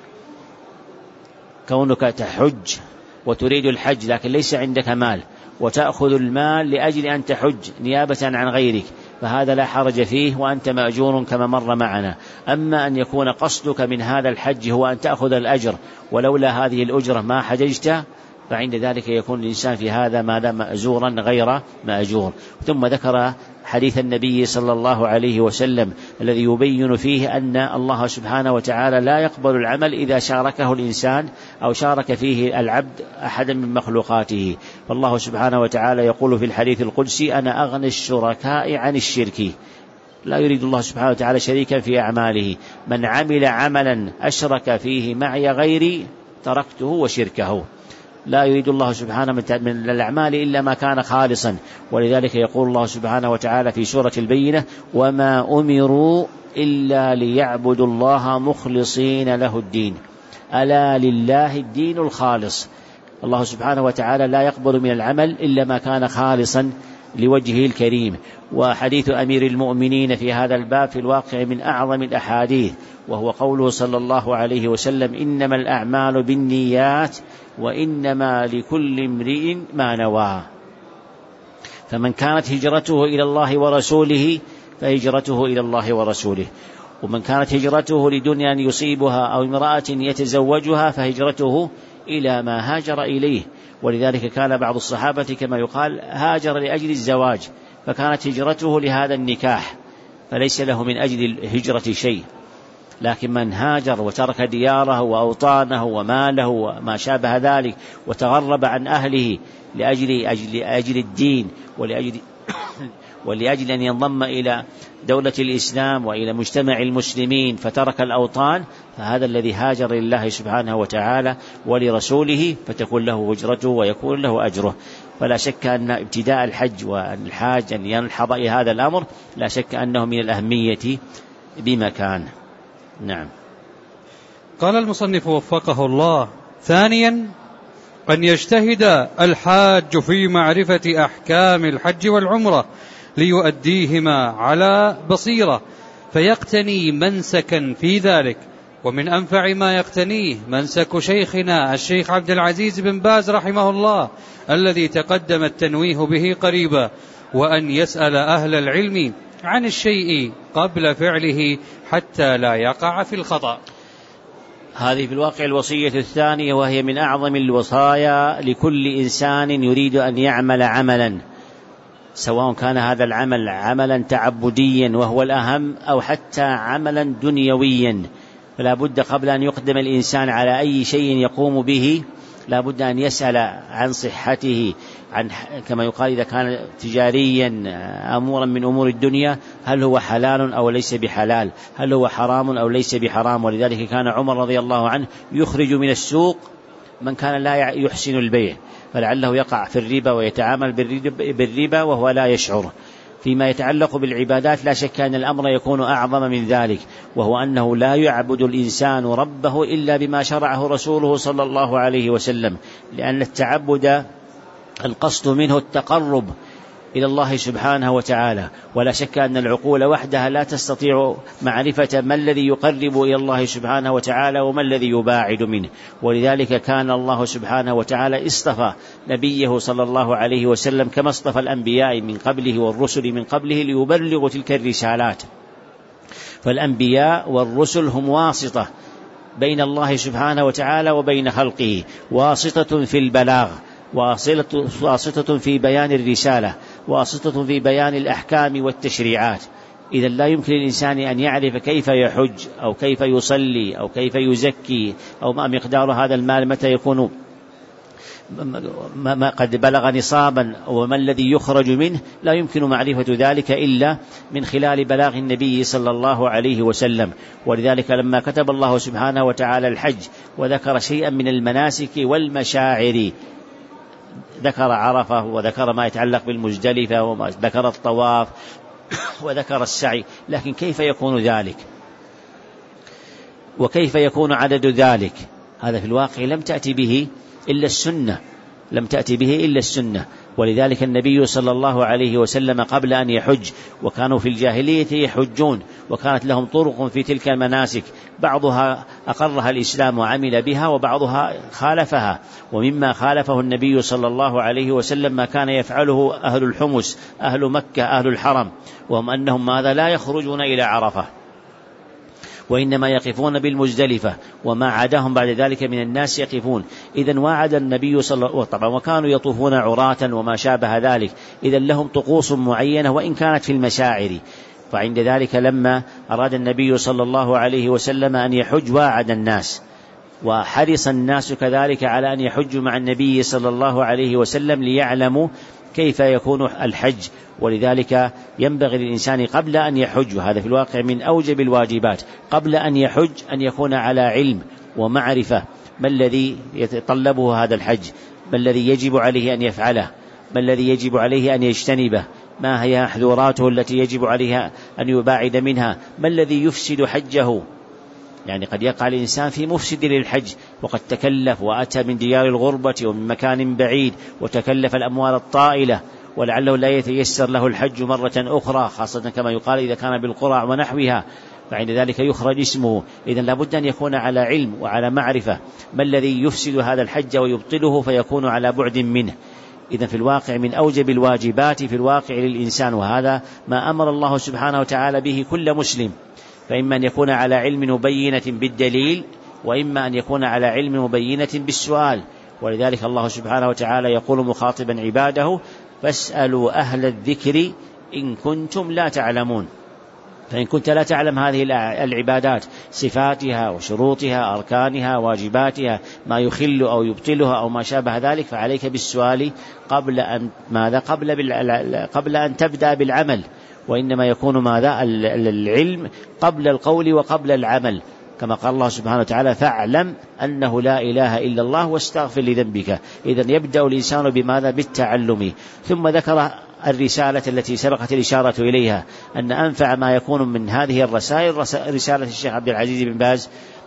كونك تحج وتريد الحج لكن ليس عندك مال، وتأخذ المال لأجل أن تحج نيابة عن غيرك، فهذا لا حرج فيه وأنت مأجور كما مر معنا. أما أن يكون قصدك من هذا الحج هو أن تأخذ الأجر ولولا هذه الأجرة ما حججت، فعند ذلك يكون الإنسان في هذا ماذا؟ مأجورا غير مأجور. ثم ذكر حديث النبي صلى الله عليه وسلم الذي يبين فيه أن الله سبحانه وتعالى لا يقبل العمل إذا شاركه الإنسان أو شارك فيه العبد أحدا من مخلوقاته. فالله سبحانه وتعالى يقول في الحديث القدسي: أنا أغنى الشركاء عن الشرك. لا يريد الله سبحانه وتعالى شريكا في أعماله. من عمل عملا أشرك فيه معي غيري تركته وشركه. لا يريد الله سبحانه من الأعمال إلا ما كان خالصا. ولذلك يقول الله سبحانه وتعالى في سورة البينة: وما أمروا إلا ليعبدوا الله مخلصين له الدين ألا لله الدين الخالص. الله سبحانه وتعالى لا يقبل من العمل إلا ما كان خالصا لوجهه الكريم. وحديث أمير المؤمنين في هذا الباب في الواقع من أعظم الأحاديث، وهو قوله صلى الله عليه وسلم: إنما الأعمال بالنيات وإنما لكل امرئ ما نوى. فمن كانت هجرته إلى الله ورسوله فهجرته إلى الله ورسوله، ومن كانت هجرته لدنيا يصيبها أو امرأة يتزوجها فهجرته إلى ما هاجر إليه. ولذلك كان بعض الصحابة كما يقال هاجر لأجل الزواج، فكانت هجرته لهذا النكاح، فليس له من أجل الهجرة شيء. لكن من هاجر وترك دياره وأوطانه وماله وما شابه ذلك وتغرب عن أهله لأجل أجل أجل الدين ولأجل ولأجل أن ينضم إلى دولة الإسلام وإلى مجتمع المسلمين فترك الأوطان، فهذا الذي هاجر لله سبحانه وتعالى ولرسوله، فتكون له هجرته ويكون له أجره. فلا شك أن ابتداء الحج والحاج أن ينحض إلى هذا الأمر لا شك أنه من الأهمية بمكان. نعم. قال المصنف وفقه الله: ثانيا أن يجتهد الحاج في معرفة أحكام الحج والعمرة ليؤديهما على بصيرة، فيقتني منسكا في ذلك. ومن أنفع ما يقتنيه منسك شيخنا الشيخ عبد العزيز بن باز رحمه الله الذي تقدم التنويه به قريبا، وأن يسأل أهل العلم عن الشيء قبل فعله حتى لا يقع في الخطأ. هذه في الواقع الوصية الثانية، وهي من أعظم الوصايا لكل إنسان يريد أن يعمل عملا، سواء كان هذا العمل عملا تعبديا وهو الأهم أو حتى عملا دنيويا. فلا بد قبل أن يقدم الإنسان على أي شيء يقوم به لا بد أن يسأل عن صحته، عن كما يقال إذا كان تجاريا أمورا من أمور الدنيا هل هو حلال أو ليس بحلال، هل هو حرام أو ليس بحرام. ولذلك كان عمر رضي الله عنه يخرج من السوق من كان لا يحسن البيع، فلعله يقع في الربا ويتعامل بالربا وهو لا يشعر. فيما يتعلق بالعبادات لا شك أن الأمر يكون أعظم من ذلك، وهو أنه لا يعبد الإنسان ربه إلا بما شرعه رسوله صلى الله عليه وسلم، لأن التعبد القصد منه التقرب إلى الله سبحانه وتعالى، ولا شك أن العقول وحدها لا تستطيع معرفة ما الذي يقرب إلى الله سبحانه وتعالى وما الذي يباعد منه. ولذلك كان الله سبحانه وتعالى اصطفى نبيه صلى الله عليه وسلم كما اصطفى الأنبياء من قبله والرسل من قبله ليبلغوا تلك الرسالات. فالأنبياء والرسل هم واسطة بين الله سبحانه وتعالى وبين خلقه، واسطة في البلاغ، واسطة في بيان الرسالة، واسطة في بيان الأحكام والتشريعات. إذا لا يمكن للإنسان أن يعرف كيف يحج أو كيف يصلي أو كيف يزكي أو ما مقدار هذا المال متى يكون ما قد بلغ نصابا وما الذي يخرج منه، لا يمكن معرفة ذلك إلا من خلال بلاغ النبي صلى الله عليه وسلم. ولذلك لما كتب الله سبحانه وتعالى الحج وذكر شيئا من المناسك والمشاعر، ذكر عرفة وذكر ما يتعلق بالمزدلفة وذكر الطواف وذكر السعي، لكن كيف يكون ذلك وكيف يكون عدد ذلك؟ هذا في الواقع لم تأتي به إلا السنة، لم تأتي به إلا السنة. ولذلك النبي صلى الله عليه وسلم قبل أن يحج، وكانوا في الجاهلية يحجون وكانت لهم طرق في تلك المناسك، بعضها أقرها الإسلام وعمل بها وبعضها خالفها. ومما خالفه النبي صلى الله عليه وسلم ما كان يفعله أهل الحمص أهل مكة أهل الحرم، وهم أنهم ماذا لا يخرجون إلى عرفة وإنما يقفون بالمزدلفة، وما عادهم بعد ذلك من الناس يقفون. إذن وعد النبي صلى الله عليه وسلم، وكانوا يطوفون عراة وما شابه ذلك، إذن لهم طقوس معينة وإن كانت في المشاعر. فعند ذلك لما أراد النبي صلى الله عليه وسلم أن يحج واعد الناس، وحرص الناس كذلك على أن يحجوا مع النبي صلى الله عليه وسلم ليعلموا كيف يكون الحج. ولذلك ينبغي للإنسان قبل أن يحج، وهذا في الواقع من أوجب الواجبات، قبل أن يحج أن يكون على علم ومعرفة ما الذي يتطلبه هذا الحج، ما الذي يجب عليه أن يفعله، ما الذي يجب عليه أن يجتنبه، ما هي محظوراته التي يجب عليها أن يباعد منها، ما الذي يفسد حجه. يعني قد يقع الإنسان في مفسد للحج وقد تكلف وأتى من ديار الغربة ومن مكان بعيد وتكلف الأموال الطائلة، ولعله لا يتيسر له الحج مرة أخرى، خاصة كما يقال إذا كان بالقرى ونحوها، فعند ذلك يخرج اسمه. إذن لابد أن يكون على علم وعلى معرفة ما الذي يفسد هذا الحج ويبطله فيكون على بعد منه. إذن في الواقع من أوجب الواجبات في الواقع للإنسان، وهذا ما أمر الله سبحانه وتعالى به كل مسلم، فإما أن يكون على علم مبينة بالدليل، وإما أن يكون على علم مبينة بالسؤال. ولذلك الله سبحانه وتعالى يقول مخاطبا عباده: فاسألوا أهل الذكر إن كنتم لا تعلمون. فإن كنت لا تعلم هذه العبادات صفاتها وشروطها أركانها واجباتها ما يخل أو يبطلها أو ما شابه ذلك، فعليك بالسؤال قبل أن ماذا قبل, قبل أن تبدأ بالعمل، وإنما يكون ماذا العلم قبل القول وقبل العمل، كما قال الله سبحانه وتعالى: فاعلم أنه لا إله إلا الله واستغفر لذنبك. إذن يبدأ الإنسان بماذا؟ بالتعلم. ثم ذكر الرسالة التي سبقت الإشارة إليها، أن أنفع ما يكون من هذه الرسائل رسالة الشيخ عبد العزيز بن باز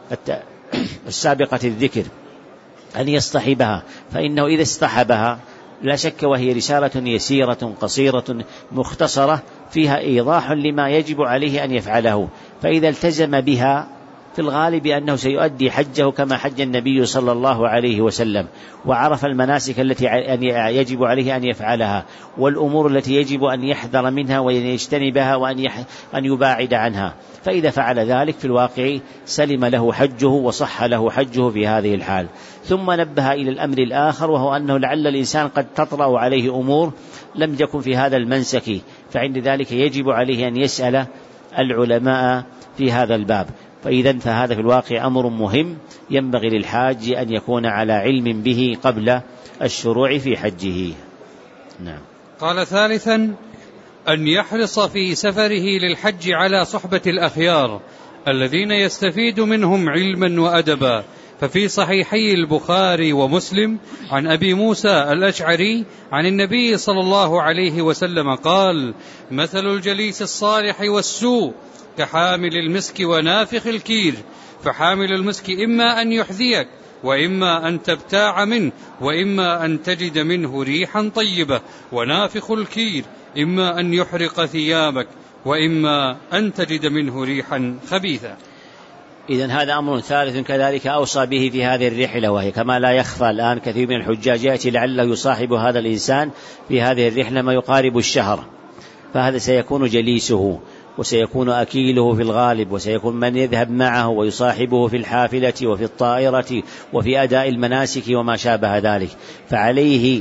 السابقة الذكر، أن يصطحبها، فإنه إذا اصطحبها لا شك وهي رسالة يسيرة قصيرة مختصرة فيها إيضاح لما يجب عليه أن يفعله، فإذا التزم بها في الغالب أنه سيؤدي حجه كما حج النبي صلى الله عليه وسلم، وعرف المناسك التي يجب عليه أن يفعلها والأمور التي يجب أن يحذر منها ويجتنبها وأن أن يباعد عنها. فإذا فعل ذلك في الواقع سلم له حجه وصح له حجه في هذه الحال. ثم نبه إلى الأمر الآخر، وهو أنه لعل الإنسان قد تطرأ عليه أمور لم يكن في هذا المنسك، فعند ذلك يجب عليه أن يسأل العلماء في هذا الباب. فإذا فهذا في الواقع أمر مهم ينبغي للحاج أن يكون على علم به قبل الشروع في حجه. نعم. قال: ثالثا أن يحرص في سفره للحج على صحبة الأخيار الذين يستفيد منهم علما وأدبا. ففي صحيحي البخاري ومسلم عن أبي موسى الأشعري عن النبي صلى الله عليه وسلم قال: مثل الجليس الصالح والسوء كحامل المسك ونافخ الكير، فحامل المسك إما أن يحذيك وإما أن تبتاع منه وإما أن تجد منه ريحا طيبة، ونافخ الكير إما أن يحرق ثيابك وإما أن تجد منه ريحا خبيثا. إذن هذا أمر ثالث كذلك أوصى به في هذه الرحلة، وهي كما لا يخفى الآن كثير من الحجاج يأتي لعله يصاحب هذا الإنسان في هذه الرحلة ما يقارب الشهر، فهذا سيكون جليسه وسيكون أكيله في الغالب، وسيكون من يذهب معه ويصاحبه في الحافلة وفي الطائرة وفي أداء المناسك وما شابه ذلك. فعليه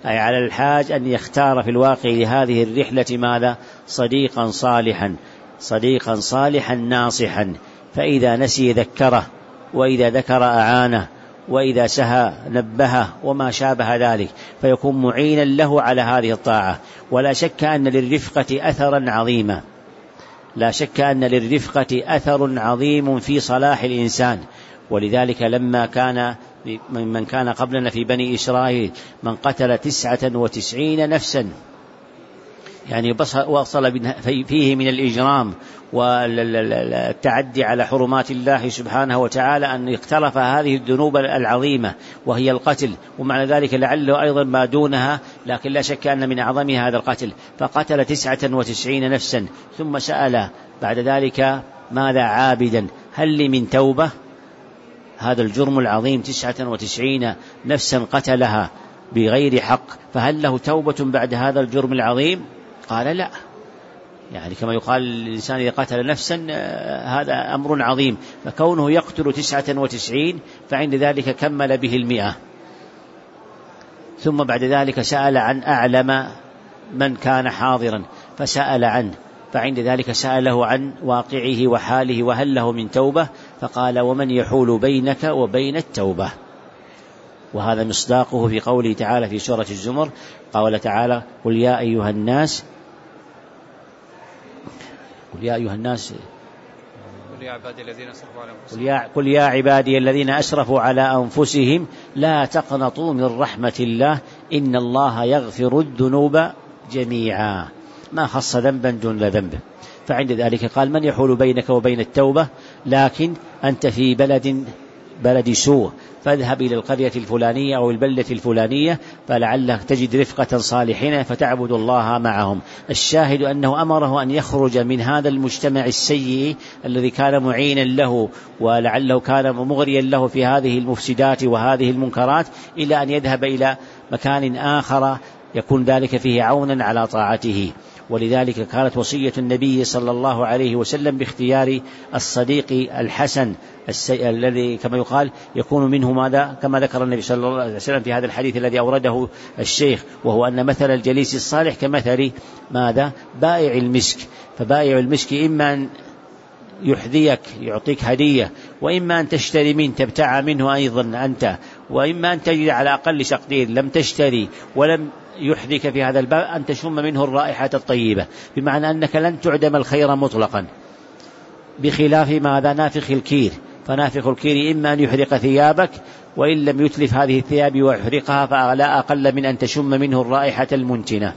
أي على الحاج أن يختار في الواقع لهذه الرحلة ماذا؟ صديقا صالحا، صديقا صالحا ناصحا، فإذا نسي ذكره، وإذا ذكر أعانه، وإذا سهى نبهه، وما شابه ذلك، فيكون معينا له على هذه الطاعة. ولا شك أن للرفقة أثرا عظيما، لا شك أن للرفقة أثر عظيم في صلاح الإنسان. ولذلك لما كان من كان قبلنا في بني إسرائيل من قتل تسعة وتسعين نفسا، يعني وصل فيه من الإجرام والتعدي على حرمات الله سبحانه وتعالى أن اقترف هذه الذنوب العظيمة وهي القتل، ومعنى ذلك لعله أيضا ما دونها، لكن لا شك أن من أعظمها هذا القتل. فقتل تسعة وتسعين نفسا، ثم سأل بعد ذلك ماذا عابدا؟ هل لي من توبة؟ هذا الجرم العظيم، تسعة وتسعين نفسا قتلها بغير حق، فهل له توبة بعد هذا الجرم العظيم؟ قال لا. يعني كما يقال الإنسان إذا قتل نفسا هذا أمر عظيم، فكونه يقتل تسعة وتسعين فعند ذلك كمل به المئة. ثم بعد ذلك سأل عن أعلم من كان حاضرا فسأل عنه، فعند ذلك سأله عن واقعه وحاله وهل له من توبة، فقال ومن يحول بينك وبين التوبة. وهذا مصداقه في قوله تعالى في سورة الزمر، قال تعالى قل يا أيها الناس قل يا أيها الناس قل يا عبادي الذين أسرفوا على أنفسهم قل يا, قل يا عبادي الذين أسرفوا على أنفسهم لا تقنطوا من رحمة الله إن الله يغفر الذنوب جميعا، ما خص ذنبا دون ذنب. فعند ذلك قال من يحول بينك وبين التوبة، لكن أنت في بلد بلد سوء، فاذهب إلى القرية الفلانية أو البلدة الفلانية فلعلك تجد رفقة صالحين فتعبد الله معهم. الشاهد أنه أمره أن يخرج من هذا المجتمع السيء الذي كان معينا له ولعله كان مغريا له في هذه المفسدات وهذه المنكرات، إلى أن يذهب إلى مكان آخر يكون ذلك فيه عونا على طاعته. ولذلك كانت وصية النبي صلى الله عليه وسلم باختيار الصديق الحسن الذي كما يقال يكون منه ماذا؟ كما ذكر النبي صلى الله عليه وسلم في هذا الحديث الذي أورده الشيخ، وهو أن مثل الجليس الصالح كمثل ماذا؟ بائع المسك. فبائع المسك إما أن يحذيك يعطيك هدية، وإما أن تشتري منه تبتاع منه أيضا أنت، وإما أن تجد على أقل تقدير لم تشتري ولم يحذيك في هذا الباب أن تشم منه الرائحة الطيبة، بمعنى أنك لن تعدم الخير مطلقا، بخلاف ماذا؟ نافخ الكير. فنافخ الكير إما أن يحرق ثيابك، وإن لم يتلف هذه الثياب ويحرقها فلا أقل من أن تشم منه الرائحة المنتنة.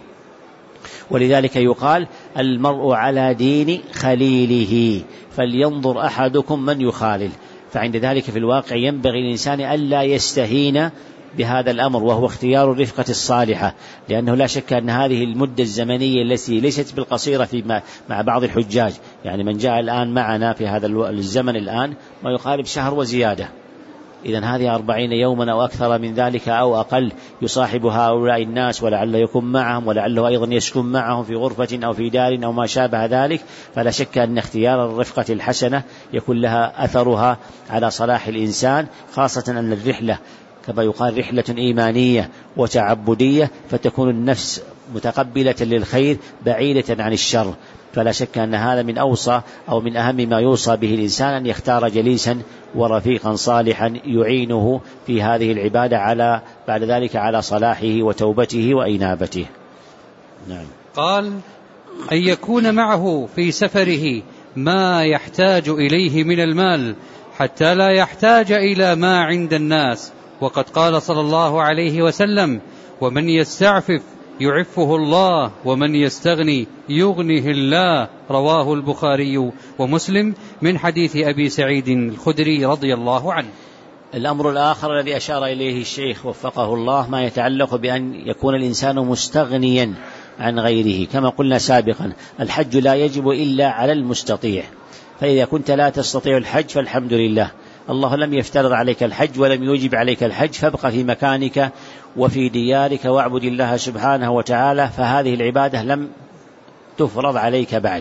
ولذلك يقال المرء على دين خليله فلينظر أحدكم من يخالل. فعند ذلك في الواقع ينبغي الإنسان ألا يستهين بهذا الأمر، وهو اختيار الرفقة الصالحة، لأنه لا شك أن هذه المدة الزمنية التي ليست بالقصيرة في مع بعض الحجاج، يعني من جاء الآن معنا في هذا الزمن الآن ما يقارب شهر وزيادة، إذن هذه أربعين يوما أو أكثر من ذلك أو أقل يصاحب هؤلاء الناس، ولعله يكون معهم، ولعله أيضا يسكن معهم في غرفة أو في دار أو ما شابه ذلك. فلا شك أن اختيار الرفقة الحسنة يكون لها أثرها على صلاح الإنسان، خاصة أن الرحلة كما يقال رحلة إيمانية وتعبدية، فتكون النفس متقبلة للخير بعيدة عن الشر. فلا شك أن هذا من أوصى أو من أهم ما يوصى به الإنسان أن يختار جليسا ورفيقا صالحا يعينه في هذه العبادة على بعد ذلك على صلاحه وتوبته وإنابته. نعم. قال أن يكون معه في سفره ما يحتاج إليه من المال حتى لا يحتاج إلى ما عند الناس، وقد قال صلى الله عليه وسلم ومن يستعفف يعفه الله ومن يستغني يغنه الله، رواه البخاري ومسلم من حديث أبي سعيد الخدري رضي الله عنه. الأمر الآخر الذي أشار إليه الشيخ وفقه الله ما يتعلق بأن يكون الإنسان مستغنيا عن غيره. كما قلنا سابقا الحج لا يجب إلا على المستطيع، فإذا كنت لا تستطيع الحج فالحمد لله، الله لم يفترض عليك الحج ولم يوجب عليك الحج، فابقى في مكانك وفي ديارك واعبد الله سبحانه وتعالى، فهذه العبادة لم تفرض عليك بعد.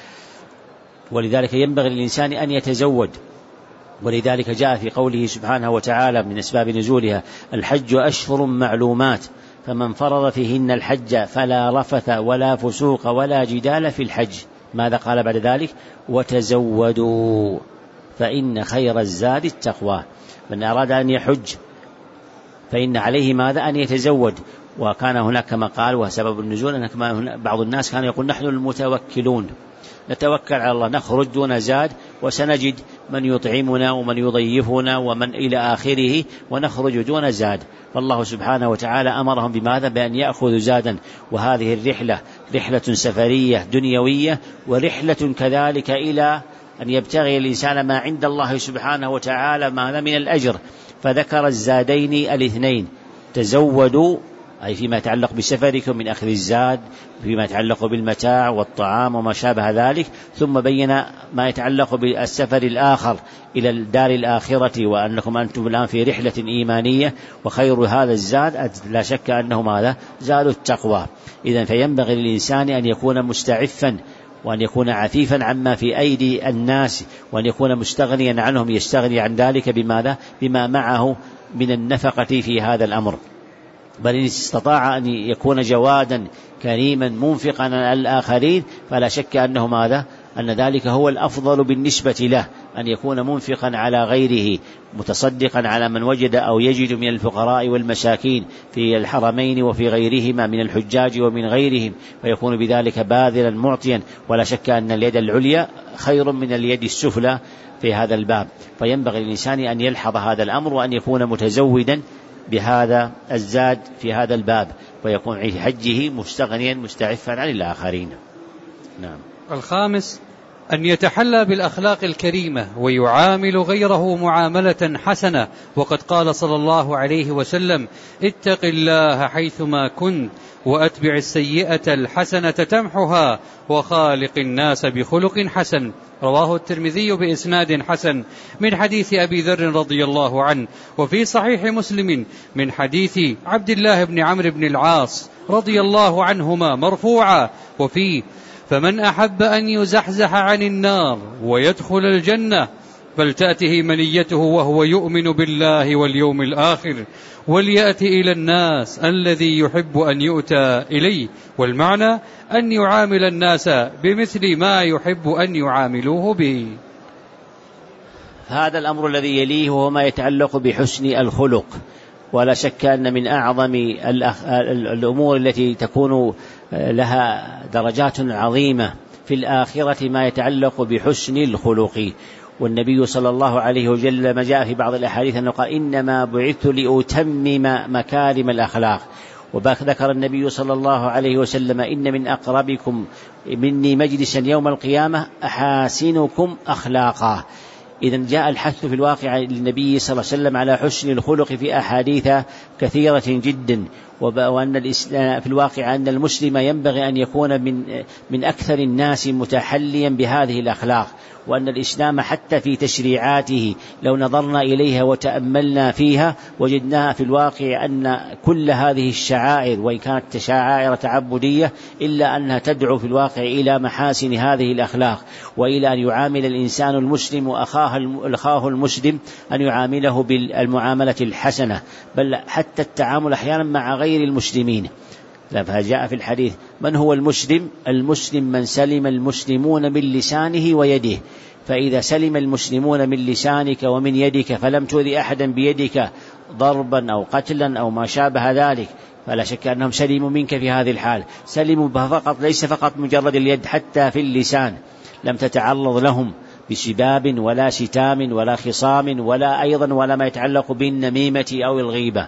ولذلك ينبغي للإنسان أن يتزود، ولذلك جاء في قوله سبحانه وتعالى من أسباب نزولها الحج أشهر معلومات، فمن فرض فيهن الحج فلا رفث ولا فسوق ولا جدال في الحج. ماذا قال بعد ذلك؟ وتزودوا فإن خير الزاد التقوى. من أراد أن يحج فإن عليه ماذا؟ أن يتزود. وكان هناك كما قال وسبب النزول أن بعض الناس كان يقول نحن المتوكلون، نتوكل على الله، نخرج دون زاد وسنجد من يطعمنا ومن يضيفنا ومن إلى آخره ونخرج دون زاد. فالله سبحانه وتعالى أمرهم بماذا؟ بأن يأخذوا زادا. وهذه الرحلة رحلة سفرية دنيوية ورحلة كذلك إلى أن يبتغي الإنسان ما عند الله سبحانه وتعالى ماذا من الأجر. فذكر الزادين الاثنين، تزودوا أي فيما يتعلق بسفركم من أخذ الزاد، فيما يتعلق بالمتاع والطعام وما شابه ذلك، ثم بين ما يتعلق بالسفر الآخر إلى الدار الآخرة، وأنكم أنتم الآن في رحلة إيمانية، وخير هذا الزاد لا شك أنه ماذا؟ زاد التقوى. إذن فينبغي للإنسان أن يكون مستعفا وأن يكون عفيفا عما في أيدي الناس، وأن يكون مستغنيا عنهم، يستغني عن ذلك بماذا؟ بما معه من النفقة في هذا الأمر. بل إن استطاع أن يكون جوادا كريما منفقا على الآخرين فلا شك أنه ماذا؟ أن ذلك هو الأفضل بالنسبة له، أن يكون منفقا على غيره، متصدقا على من وجد أو يجد من الفقراء والمساكين في الحرمين وفي غيرهما من الحجاج ومن غيرهم، فيكون بذلك باذلا معطيا. ولا شك أن اليد العليا خير من اليد السفلى في هذا الباب. فينبغي للإنسان أن يلحظ هذا الأمر وأن يكون متزودا بهذا الزاد في هذا الباب، ويكون في حجه مستغنيا مستعفا عن الآخرين. نعم. الخامس أن يتحلى بالأخلاق الكريمة ويعامل غيره معاملة حسنة. وقد قال صلى الله عليه وسلم: اتق الله حيثما كنت وأتبع السيئة الحسنة تمحها وخالق الناس بخلق حسن. رواه الترمذي بإسناد حسن من حديث أبي ذر رضي الله عنه. وفي صحيح مسلم من حديث عبد الله بن عمرو بن العاص رضي الله عنهما مرفوعا وفيه: فمن أحب أن يزحزح عن النار ويدخل الجنة فلتأته منيته وهو يؤمن بالله واليوم الآخر وليأتي إلى الناس الذي يحب أن يؤتى إليه. والمعنى أن يعامل الناس بمثل ما يحب أن يعاملوه به. هذا الأمر الذي يليه هو ما يتعلق بحسن الخلق. ولا شك أن من أعظم الأمور التي تكون لها درجات عظيمة في الآخرة ما يتعلق بحسن الخلق. والنبي صلى الله عليه وسلم جاء في بعض الأحاديث أنه قال: إنما بعثت لأتمم مكارم الأخلاق. وذكر النبي صلى الله عليه وسلم: إن من أقربكم مني مجلسا يوم القيامة أحاسنكم أخلاقا. إذن جاء الحث في الواقع للنبي صلى الله عليه وسلم على حسن الخلق في أحاديث كثيرة جدا. وأن الإسلام في الواقع أن المسلم ينبغي أن يكون من من أكثر الناس متحليا بهذه الأخلاق. وأن الإسلام حتى في تشريعاته لو نظرنا إليها وتأملنا فيها وجدناها في الواقع أن كل هذه الشعائر وإن كانت شعائر تعبدية إلا أنها تدعو في الواقع إلى محاسن هذه الأخلاق، وإلى أن يعامل الإنسان المسلم وأخاه المسلم أن يعامله بالمعاملة الحسنة، بل حتى التعامل أحيانا مع غير المسلمين. فجاء في الحديث: من هو المسلم؟ المسلم من سلم المسلمون من لسانه ويده. فإذا سلم المسلمون من لسانك ومن يدك فلم تؤذي أحدا بيدك ضربا أو قتلا أو ما شابه ذلك، فلا شك أنهم سلموا منك في هذه الحال. سلموا فقط، ليس فقط مجرد اليد، حتى في اللسان لم تتعرض لهم بسباب ولا شتام ولا خصام ولا أيضا ولا ما يتعلق بالنميمة أو الغيبة.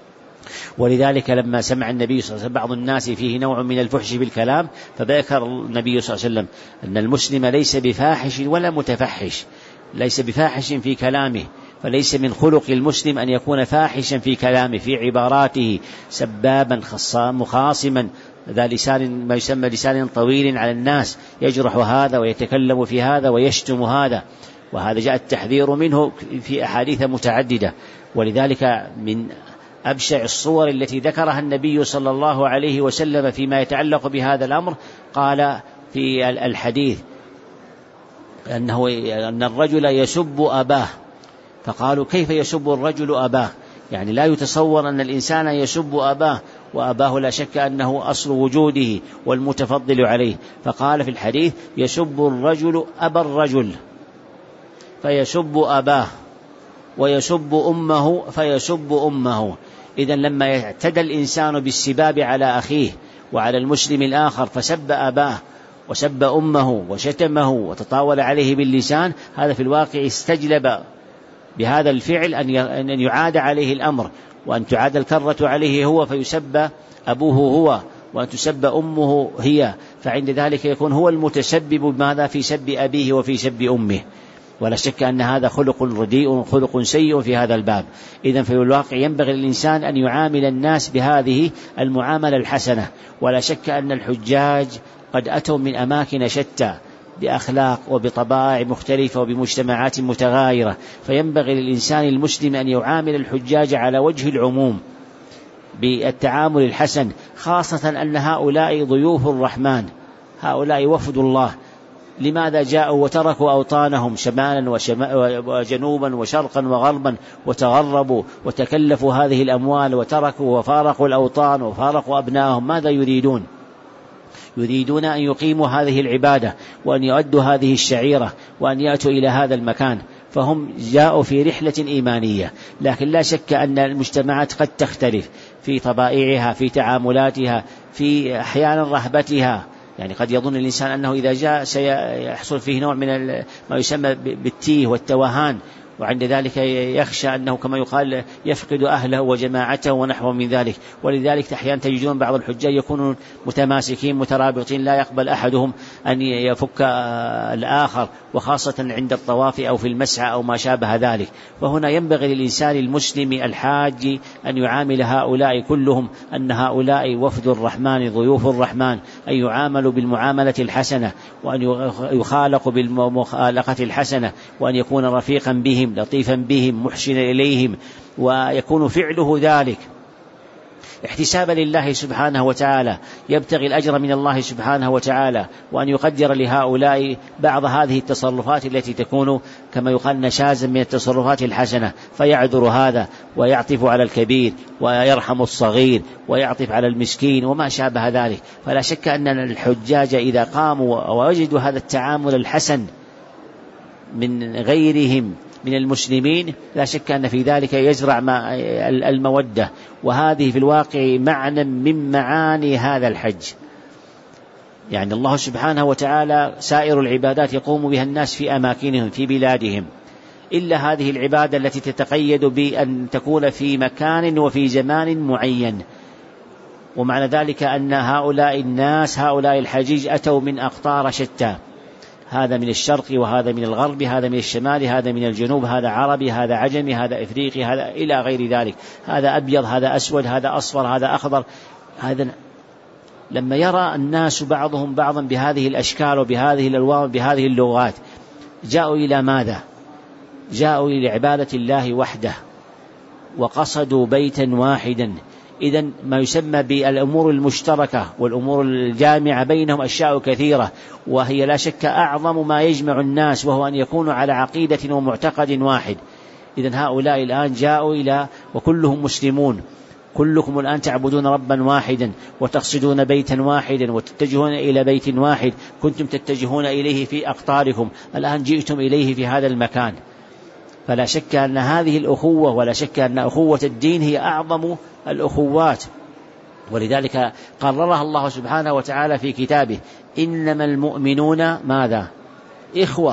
ولذلك لما سمع النبي صلى الله عليه وسلم بعض الناس فيه نوع من الفحش بالكلام، فذكر النبي صلى الله عليه وسلم أن المسلم ليس بفاحش ولا متفحش، ليس بفاحش في كلامه، فليس من خلق المسلم أن يكون فاحشا في كلامه في عباراته، سبابا مخاصما ذا لسان ما يسمى لسان طويل على الناس، يجرح هذا ويتكلم في هذا ويشتم هذا. وهذا جاء التحذير منه في أحاديث متعددة. ولذلك من أبشع الصور التي ذكرها النبي صلى الله عليه وسلم فيما يتعلق بهذا الأمر، قال في الحديث أنه أن الرجل يسب أباه، فقالوا: كيف يسب الرجل أباه؟ يعني لا يتصور أن الإنسان يسب أباه وأباه لا شك أنه أصل وجوده والمتفضل عليه. فقال في الحديث: يسب الرجل أبا الرجل فيسب أباه، ويسب أمه فيسب أمه. إذن لما يعتدى الإنسان بالسباب على أخيه وعلى المسلم الآخر فسب أباه وسب أمه وشتمه وتطاول عليه باللسان، هذا في الواقع استجلب بهذا الفعل أن يعاد عليه الأمر، وأن تعاد الكرة عليه هو فيسب أبوه هو، وأن تسب أمه هي، فعند ذلك يكون هو المتسبب بماذا؟ في سب أبيه وفي سب أمه. ولا شك أن هذا خلق رديء، خلق سيء في هذا الباب. إذن في الواقع ينبغي للإنسان أن يعامل الناس بهذه المعاملة الحسنة. ولا شك أن الحجاج قد أتوا من أماكن شتى بأخلاق وبطبائع مختلفة وبمجتمعات متغايرة، فينبغي للإنسان المسلم أن يعامل الحجاج على وجه العموم بالتعامل الحسن، خاصة أن هؤلاء ضيوف الرحمن، هؤلاء وفد الله. لماذا جاءوا وتركوا أوطانهم شمالا وجنوبا وشرقا وغربا وتغربوا وتكلفوا هذه الأموال وتركوا وفارقوا الأوطان وفارقوا أبنائهم؟ ماذا يريدون؟ يريدون أن يقيموا هذه العبادة وأن يؤدوا هذه الشعيرة وأن يأتوا إلى هذا المكان، فهم جاءوا في رحلة إيمانية. لكن لا شك أن المجتمعات قد تختلف في طبائعها، في تعاملاتها، في أحيانا رهبتها. يعني قد يظن الإنسان أنه إذا جاء سيحصل فيه نوع من ما يسمى بالتيه والتوهان، وعند ذلك يخشى أنه كما يقال يفقد أهله وجماعته ونحو من ذلك. ولذلك أحيانا تجدون بعض الحجاج يكونون متماسكين مترابطين، لا يقبل أحدهم أن يفك الآخر، وخاصة عند الطواف أو في المسعى أو ما شابه ذلك. فهنا ينبغي للإنسان المسلم الحاج أن يعامل هؤلاء كلهم أن هؤلاء وفد الرحمن ضيوف الرحمن، أن يعاملوا بالمعاملة الحسنة، وأن يخالقوا بالمخالقة الحسنة، وأن يكون رفيقا بهم لطيفا بهم محسنا إليهم، ويكون فعله ذلك احتسابا لله سبحانه وتعالى، يبتغي الأجر من الله سبحانه وتعالى، وأن يقدر لهؤلاء بعض هذه التصرفات التي تكون كما يقال نشازا من التصرفات الحسنة، فيعذر هذا ويعطف على الكبير ويرحم الصغير ويعطف على المسكين وما شابه ذلك. فلا شك أن الحجاج إذا قاموا ووجدوا هذا التعامل الحسن من غيرهم من المسلمين، لا شك أن في ذلك يزرع المودة، وهذه في الواقع معنى من معاني هذا الحج. يعني الله سبحانه وتعالى سائر العبادات يقوم بها الناس في أماكنهم في بلادهم، إلا هذه العبادة التي تتقيد بأن تكون في مكان وفي زمان معين. ومعنى ذلك أن هؤلاء الناس هؤلاء الحجيج أتوا من أقطار شتى، هذا من الشرق وهذا من الغرب، هذا من الشمال هذا من الجنوب، هذا عربي هذا عجمي هذا إفريقي هذا إلى غير ذلك، هذا أبيض هذا أسود هذا أصفر هذا أخضر. هذا لما يرى الناس بعضهم بعضا بهذه الأشكال وبهذه الألوان وبهذه اللغات، جاءوا إلى ماذا؟ جاءوا إلى عبادة الله وحده، وقصدوا بيتا واحدا. إذن ما يسمى بالأمور المشتركة والأمور الجامعة بينهم أشياء كثيرة، وهي لا شك أعظم ما يجمع الناس، وهو أن يكونوا على عقيدة ومعتقد واحد. إذن هؤلاء الآن جاءوا إلى وكلهم مسلمون، كلكم الآن تعبدون ربا واحدا وتقصدون بيتا واحدا وتتجهون إلى بيت واحد كنتم تتجهون إليه في أقطاركم، الآن جئتم إليه في هذا المكان. فلا شك أن هذه الأخوة ولا شك أن أخوة الدين هي أعظم الأخوات، ولذلك قررها الله سبحانه وتعالى في كتابه: إنما المؤمنون ماذا؟ إخوة.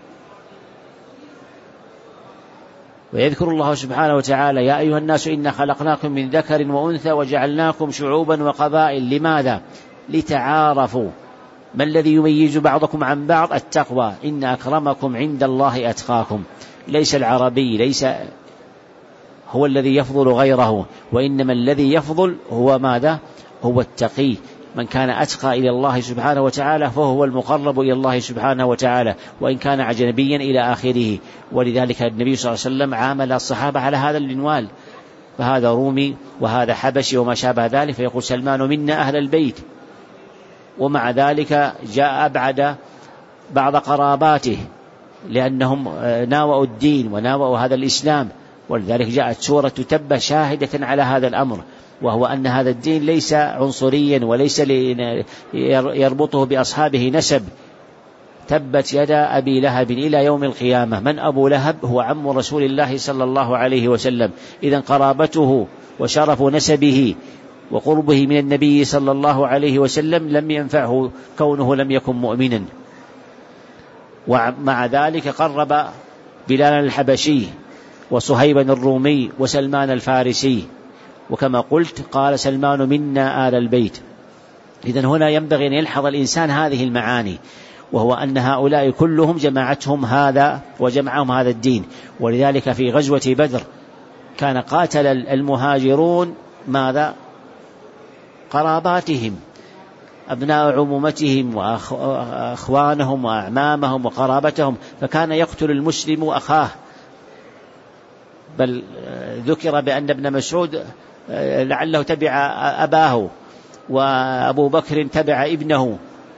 ويذكر الله سبحانه وتعالى: يا أيها الناس إنا خلقناكم من ذكر وأنثى وجعلناكم شعوبا وقبائل. لماذا؟ لتعارفوا. ما الذي يميز بعضكم عن بعض؟ التقوى. إن أكرمكم عند الله أتقاكم. ليس العربي ليس هو الذي يفضل غيره، وإنما الذي يفضل هو ماذا؟ هو التقي. من كان أتقى إلى الله سبحانه وتعالى فهو المقرب إلى الله سبحانه وتعالى، وإن كان أجنبيا إلى آخره. ولذلك النبي صلى الله عليه وسلم عامل الصحابة على هذا المنوال، فهذا رومي وهذا حبشي وما شابه ذلك، فيقول سلمان منا أهل البيت، ومع ذلك جاء أبعد بعض قراباته لأنهم ناوأوا الدين وناوأوا هذا الإسلام. ولذلك جاءت سورة تبة شاهدة على هذا الأمر. وهو أن هذا الدين ليس عنصريا وليس يربطه بأصحابه نسب. تبت يدا أبي لهب إلى يوم القيامة. من أبو لهب؟ هو عم رسول الله صلى الله عليه وسلم. إذن قرابته وشرف نسبه وقربه من النبي صلى الله عليه وسلم لم ينفعه كونه لم يكن مؤمنا. ومع ذلك قرب بلال الحبشي وصهيبا الرومي وسلمان الفارسي، وكما قلت قال سلمان منا آل البيت. إذن هنا ينبغي أن يلحظ الإنسان هذه المعاني، وهو أن هؤلاء كلهم جماعتهم هذا وجمعهم هذا الدين. ولذلك في غزوة بدر كان قاتل المهاجرون ماذا؟ قراباتهم، أبناء عمومتهم وأخوانهم وأعمامهم وقرابتهم، فكان يقتل المسلم أخاه. بل ذكر بأن ابن مسعود لعله تبع أباه، وأبو بكر تبع ابنه.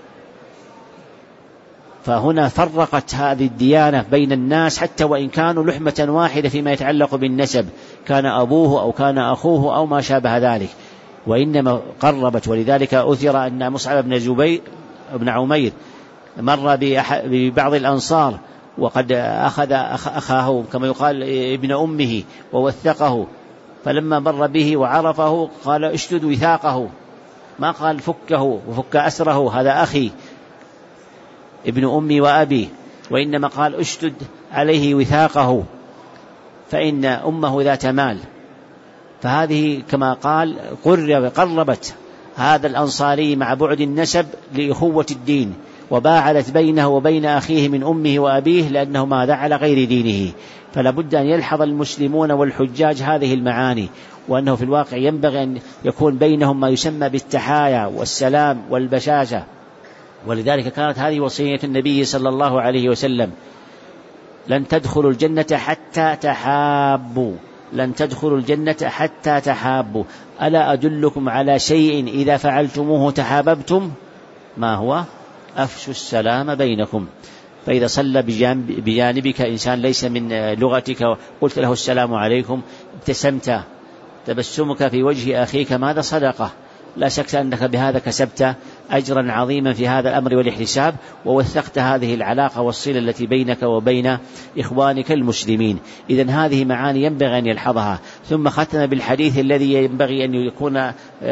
فهنا فرقت هذه الديانة بين الناس حتى وإن كانوا لحمة واحدة فيما يتعلق بالنسب، كان أبوه أو كان أخوه أو ما شابه ذلك، وإنما قربت. ولذلك أثر أن مصعب بن زبير بن عمير مر ببعض الأنصار وقد أخذ أخاه كما يقال ابن أمه ووثقه، فلما مر به وعرفه قال اشتد وثاقه، ما قال فكه وفك أسره هذا أخي ابن أمي وأبي، وإنما قال اشتد عليه وثاقه فإن أمه ذات مال. فهذه كما قال قربت هذا الأنصاري مع بعد النسب لأخوة الدين، وباعدت بينه وبين أخيه من أمه وأبيه لأنه ماذا؟ على غير دينه. فلا بد أن يلحظ المسلمون والحجاج هذه المعاني، وأنه في الواقع ينبغي أن يكون بينهم ما يسمى بالتحايا والسلام والبشاشة. ولذلك كانت هذه وصية النبي صلى الله عليه وسلم: لن تدخلوا الجنة حتى تحابوا، لن تدخلوا الجنة حتى تحابوا، ألا أدلكم على شيء إذا فعلتموه تحاببتم؟ ما هو؟ أفشوا السلام بينكم. فإذا صلى بجانبك إنسان ليس من لغتك قلت له السلام عليكم، ابتسمت، تبسمك في وجه أخيك ماذا؟ صدقة. لا شك أنك بهذا كسبت أجرا عظيما في هذا الأمر والاحتساب، ووثقت هذه العلاقة والصلة التي بينك وبين إخوانك المسلمين. إذن هذه معاني ينبغي أن يلحظها. ثم ختم بالحديث الذي ينبغي أن يكون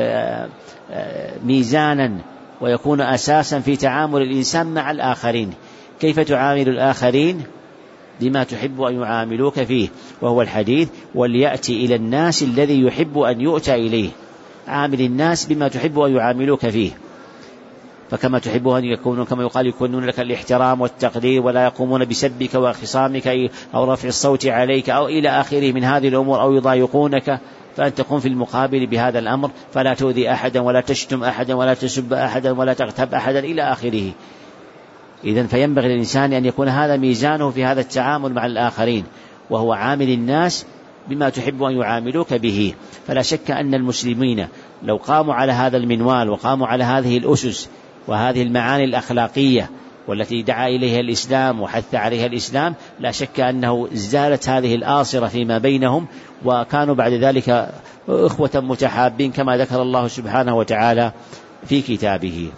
ميزانا ويكون أساسا في تعامل الإنسان مع الآخرين. كيف تعامل الآخرين؟ بما تحب أن يعاملوك فيه، وهو الحديث: وليأتي إلى الناس الذي يحب أن يؤتى إليه. عامل الناس بما تحب أن يعاملوك فيه، فكما تحب أن يكونوا كما يقال يكونون لك الاحترام والتقدير، ولا يقومون بسبك وخصامك أو رفع الصوت عليك أو إلى آخره من هذه الأمور، أو يضايقونك، فأن تقوم في المقابل بهذا الأمر، فلا تؤذي أحدا ولا تشتم أحدا ولا تسب أحدا ولا تغتاب أحدا إلى آخره. إذن فينبغي للإنسان أن يكون هذا ميزانه في هذا التعامل مع الآخرين، وهو عامل الناس بما تحب أن يعاملوك به. فلا شك أن المسلمين لو قاموا على هذا المنوال وقاموا على هذه الأسس وهذه المعاني الأخلاقية والتي دعا إليها الإسلام وحث عليها الإسلام، لا شك أنه زالت هذه الآصرة فيما بينهم، وكانوا بعد ذلك إخوة متحابين كما ذكر الله سبحانه وتعالى في كتابه.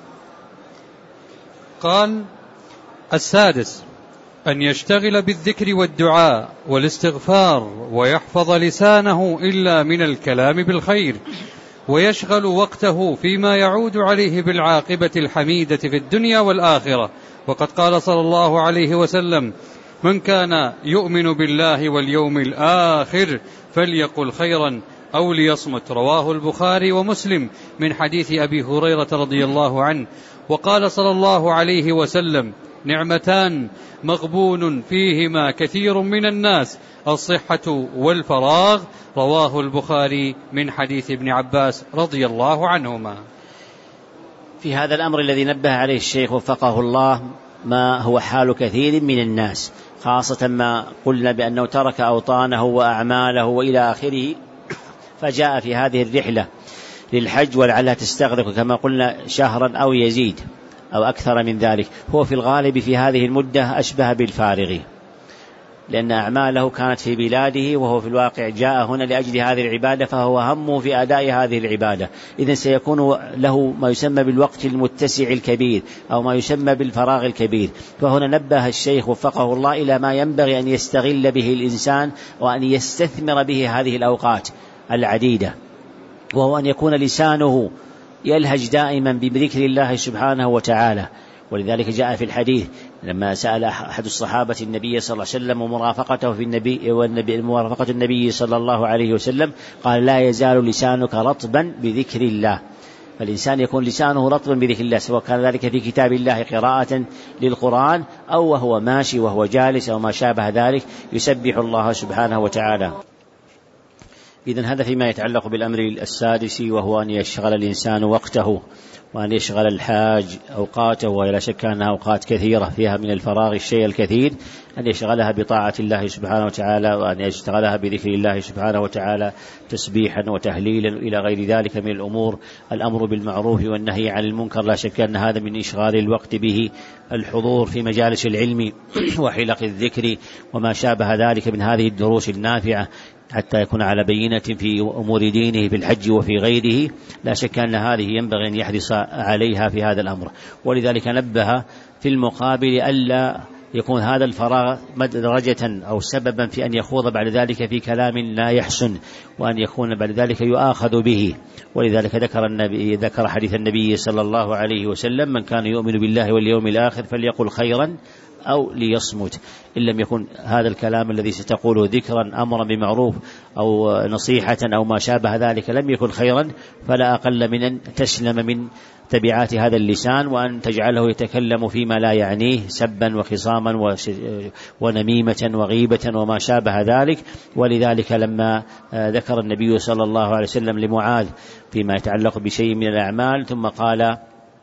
قال: السادس أن يشتغل بالذكر والدعاء والاستغفار، ويحفظ لسانه إلا من الكلام بالخير، ويشغل وقته فيما يعود عليه بالعاقبة الحميدة في الدنيا والآخرة. وقد قال صلى الله عليه وسلم: من كان يؤمن بالله واليوم الآخر فليقل خيرا أو ليصمت. رواه البخاري ومسلم من حديث أبي هريرة رضي الله عنه. وقال صلى الله عليه وسلم: نعمتان مغبون فيهما كثير من الناس، الصحة والفراغ. رواه البخاري من حديث ابن عباس رضي الله عنهما. في هذا الأمر الذي نبه عليه الشيخ وفقه الله ما هو حال كثير من الناس، خاصة ما قلنا بأنه ترك أوطانه وأعماله وإلى آخره، فجاء في هذه الرحلة للحج ولعلها تستغرق كما قلنا شهرا أو يزيد أو أكثر من ذلك. هو في الغالب في هذه المدة أشبه بالفارغ، لأن أعماله كانت في بلاده وهو في الواقع جاء هنا لأجل هذه العبادة، فهو همه في أداء هذه العبادة. إذن سيكون له ما يسمى بالوقت المتسع الكبير أو ما يسمى بالفراغ الكبير. فهنا نبه الشيخ وفقه الله إلى ما ينبغي أن يستغل به الإنسان وأن يستثمر به هذه الأوقات العديدة، وهو أن يكون لسانه يلهج دائما بذكر الله سبحانه وتعالى. ولذلك جاء في الحديث لما سأل أحد الصحابة النبي صلى الله عليه وسلم ومرافقته في النبي والنبي مرافقة النبي صلى الله عليه وسلم، قال: لا يزال لسانك رطبا بذكر الله. فالإنسان يكون لسانه رطبا بذكر الله، سواء كان ذلك في كتاب الله قراءة للقرآن أو وهو ماشي وهو جالس أو ما شابه ذلك يسبح الله سبحانه وتعالى. إذن هذا فيما يتعلق بالأمر السادس، وهو أن يشغل الإنسان وقته وأن يشغل الحاج أوقاته، ولا شك أنها أوقات كثيرة فيها من الفراغ الشيء الكثير، أن يشغلها بطاعة الله سبحانه وتعالى، وأن يشتغلها بذكر الله سبحانه وتعالى تسبيحا وتهليلا إلى غير ذلك من الأمور. الأمر بالمعروف والنهي عن المنكر لا شك أن هذا من إشغال الوقت به. الحضور في مجالس العلم وحلق الذكر وما شابه ذلك من هذه الدروس النافعة حتى يكون على بينة في أمور دينه في الحج وفي غيره، لا شك أن هذه ينبغي أن يحرص عليها في هذا الأمر. ولذلك نبه في المقابل ألا يكون هذا الفراغ مدرجة أو سببا في أن يخوض بعد ذلك في كلام لا يحسن، وأن يكون بعد ذلك يؤاخذ به. ولذلك ذكر النبي ذكر حديث النبي صلى الله عليه وسلم: من كان يؤمن بالله واليوم الآخر فليقل خيرا أو ليصمت. إن لم يكن هذا الكلام الذي ستقوله ذكرا أمرا بمعروف أو نصيحة أو ما شابه ذلك لم يكن خيرا، فلا أقل من أن تسلم من تبعات هذا اللسان، وأن تجعله يتكلم فيما لا يعنيه سبا وخصاما ونميمة وغيبة وما شابه ذلك. ولذلك لما ذكر النبي صلى الله عليه وسلم لمعاذ فيما يتعلق بشيء من الأعمال ثم قال: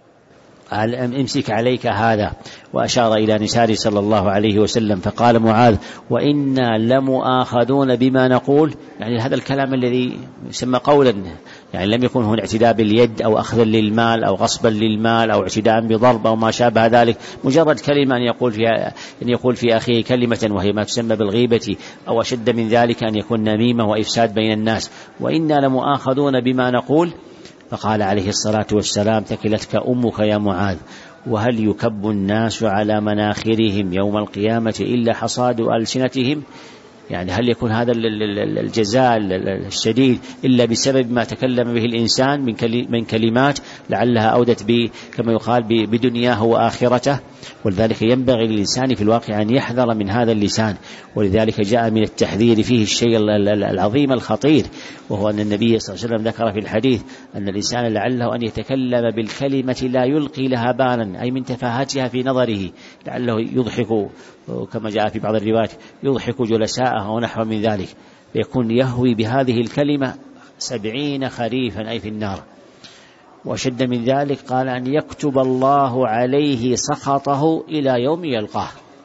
امسك عليك هذا، وأشار إلى نساره صلى الله عليه وسلم، فقال معاذ: وإنا لمؤاخذون بما نقول. يعني هذا الكلام الذي يسمى قولا، يعني لم يكن هنا اعتداء باليد أو أخذا للمال أو غصبا للمال أو اعتداء بضرب أو ما شابه ذلك، مجرد كلمة أن يقول فيها أن يقول في أخيه كلمة وهي ما تسمى بالغيبة، أو أشد من ذلك أن يكون نميمة وإفساد بين الناس. وإنا لمؤاخذون بما نقول. فقال عليه الصلاة والسلام: ثكلتك أمك يا معاذ، وهل يكب الناس على مناخرهم يوم القيامة إلا حصاد ألسنتهم؟ يعني هل يكون هذا الجزاء الشديد إلا بسبب ما تكلم به الإنسان من كلمات لعلها أودت به كما يقال بدنياه وآخرته؟ ولذلك ينبغي للإنسان في الواقع أن يحذر من هذا اللسان. ولذلك جاء من التحذير فيه الشيء العظيم الخطير، وهو أن النبي صلى الله عليه وسلم ذكر في الحديث أن الإنسان لعله أن يتكلم بالكلمة لا يلقي لها بالا، أي من تفاهتها في نظره، لعله يضحك كما جاء في بعض الروايات يضحك جلساءه ونحو من ذلك، فيكون يهوي بهذه الكلمة سبعين خريفا أي في النار. وشد من ذلك قال: أن يكتب الله عليه سخطه إلى يوم يلقاه.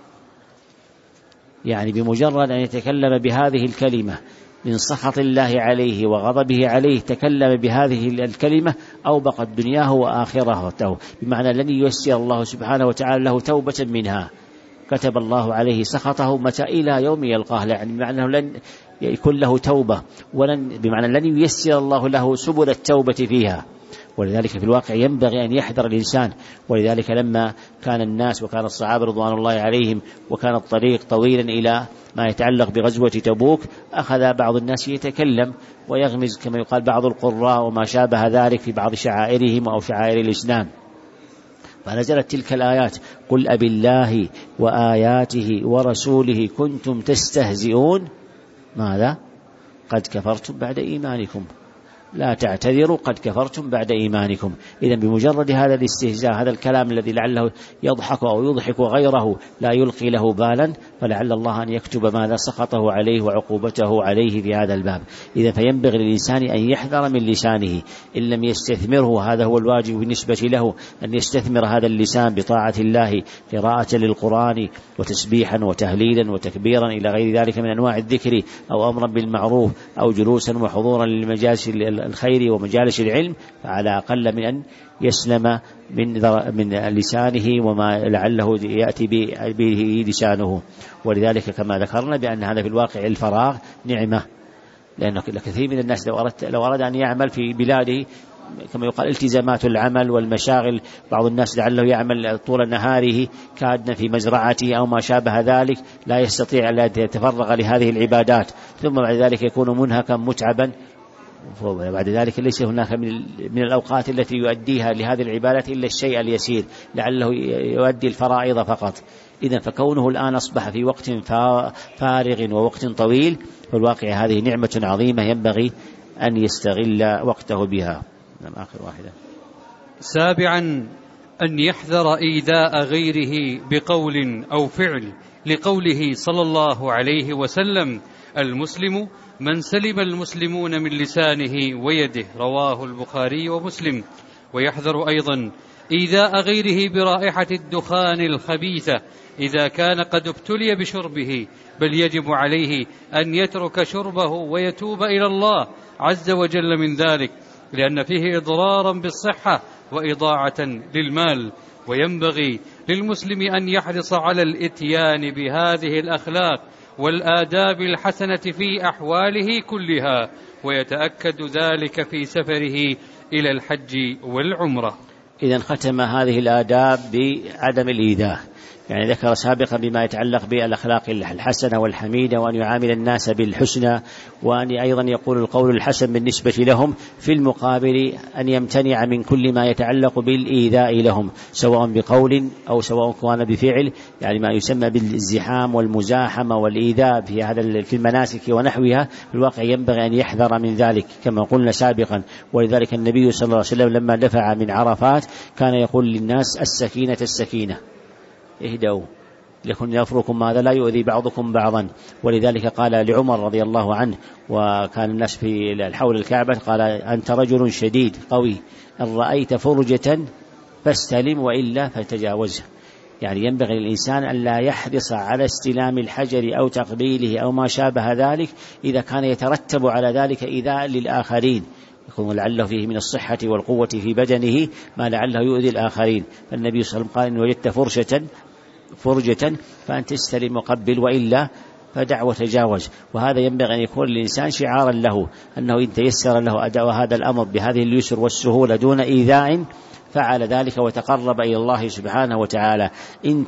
يعني بمجرد أن يتكلم بهذه الكلمة من سخط الله عليه وغضبه عليه، تكلم بهذه الكلمة أوبقت دنياه وآخرته، بمعنى لن ييسر الله سبحانه وتعالى له توبة منها، كتب الله عليه سخطه متى إلى يوم يلقاه، يعني بمعنى لن يكون له توبة، ولن بمعنى لن ييسر الله له سبل التوبة فيها. ولذلك في الواقع ينبغي أن يحذر الإنسان. ولذلك لما كان الناس وكان الصحابة رضوان الله عليهم وكان الطريق طويلا إلى ما يتعلق بغزوة تبوك، أخذ بعض الناس يتكلم ويغمز كما يقال بعض القراء وما شابه ذلك في بعض شعائرهم أو شعائر الإسلام، فنزلت تلك الآيات: قل أبي الله وآياته ورسوله كنتم تستهزئون ماذا؟ قد كفرتم بعد إيمانكم، لا تعتذروا قد كفرتم بعد إيمانكم. إذن بمجرد هذا الاستهزاء، هذا الكلام الذي لعله يضحك أو يضحك غيره لا يلقي له بالا، فلعل الله أن يكتب ماذا سخطه عليه وعقوبته عليه في هذا الباب. إذن فينبغي للإنسان أن يحذر من لسانه، إن لم يستثمره هذا هو الواجب بالنسبة له، أن يستثمر هذا اللسان بطاعة الله، قراءة للقرآن وتسبيحا وتهليلا وتكبيرا إلى غير ذلك من أنواع الذكر، أو أمرا بالمعروف، أو جلوسا وحضورا للمجالس الخير ومجالس العلم، فعلى أقل من أن يسلم من من لسانه وما لعله يأتي به لسانه. ولذلك كما ذكرنا بأن هذا في الواقع الفراغ نعمة، لأنه كثير من الناس لو أراد لو أراد أن يعمل في بلاده كما يقال التزامات العمل والمشاغل، بعض الناس لعله يعمل طول نهاره كادنا في مزرعته أو ما شابه ذلك، لا يستطيع أن يتفرغ لهذه العبادات، ثم بعد ذلك يكون منهكا متعبا، وبعد ذلك ليس هناك من الأوقات التي يؤديها لهذه العبادات إلا الشيء اليسير، لعله يؤدي الفرائض فقط. إذن فكونه الآن أصبح في وقت فارغ ووقت طويل، فالواقع هذه نعمة عظيمة ينبغي أن يستغل وقته بها. آخر واحدة. سابعا أن يحذر إيذاء غيره بقول أو فعل، لقوله صلى الله عليه وسلم: المسلم من سلم المسلمون من لسانه ويده، رواه البخاري ومسلم. ويحذر أيضا إيذاء غيره برائحة الدخان الخبيثة إذا كان قد ابتلي بشربه، بل يجب عليه أن يترك شربه ويتوب إلى الله عز وجل من ذلك، لأن فيه إضرارا بالصحة وإضاعة للمال. وينبغي للمسلم أن يحرص على الإتيان بهذه الأخلاق والآداب الحسنة في أحواله كلها، ويتأكد ذلك في سفره إلى الحج والعمرة. إذن ختم هذه الآداب بعدم الإيذاء، يعني ذكر سابقا بما يتعلق بالأخلاق الحسنة والحميدة، وأن يعامل الناس بالحسنى، وأن أيضا يقول القول الحسن بالنسبة لهم، في المقابل أن يمتنع من كل ما يتعلق بالإيذاء لهم، سواء بقول أو سواء كان بفعل، يعني ما يسمى بالزحام والمزاحمة والإيذاء في هذا في المناسك ونحوها. في الواقع ينبغي أن يحذر من ذلك كما قلنا سابقا. ولذلك النبي صلى الله عليه وسلم لما دفع من عرفات كان يقول للناس: السكينة السكينة، اهدوا لكن يفركم ماذا لا يؤذي بعضكم بعضا. ولذلك قال لعمر رضي الله عنه، وكان الناس في حول الكعبة، قال: أنت رجل شديد قوي، إن رأيت فرجة فاستلم وإلا فتجاوزه. يعني ينبغي للإنسان أن لا يحرص على استلام الحجر أو تقبيله أو ما شابه ذلك إذا كان يترتب على ذلك إيذاء للآخرين، يكون لعله فيه من الصحة والقوة في بدنه ما لعله يؤذي الآخرين. فالنبي صلى الله عليه وسلم قال: إن وجدت فرشة فرجة فأنت استلم وقبل وإلا فدع وتجاوز. وهذا ينبغي أن يكون الإنسان شعارا له، أنه إن تيسر له أداء هذا الأمر بهذه اليسر والسهولة دون إيذاء فعل ذلك وتقرب إلى الله سبحانه وتعالى. إن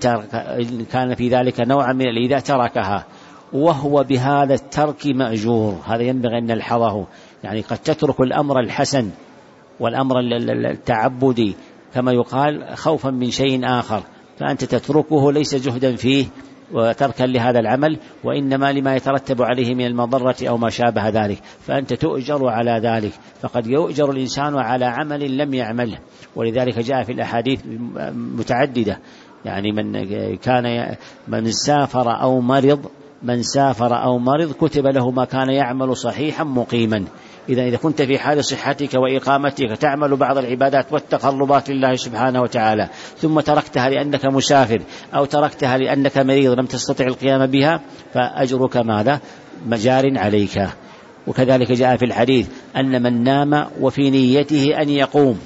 كان في ذلك نوعا من الإيذاء تركها، وهو بهذا الترك مأجور. هذا ينبغي أن نلحظه، يعني قد تترك الأمر الحسن والأمر التعبدي كما يقال خوفا من شيء آخر، فأنت تتركه ليس جهدا فيه وتركا لهذا العمل، وإنما لما يترتب عليه من المضرة أو ما شابه ذلك، فأنت تؤجر على ذلك. فقد يؤجر الإنسان على عمل لم يعمله، ولذلك جاء في الأحاديث متعددة، يعني من كان من سافر أو مرض من سافر أو مرض كتب له ما كان يعمل صحيحا مقيما. إذا إذا كنت في حال صحتك وإقامتك تعمل بعض العبادات والتقربات لله سبحانه وتعالى، ثم تركتها لأنك مسافر أو تركتها لأنك مريض لم تستطع القيام بها، فأجرك ماذا؟ مجار عليك. وكذلك جاء في الحديث أن من نام وفي نيته أن يقوم،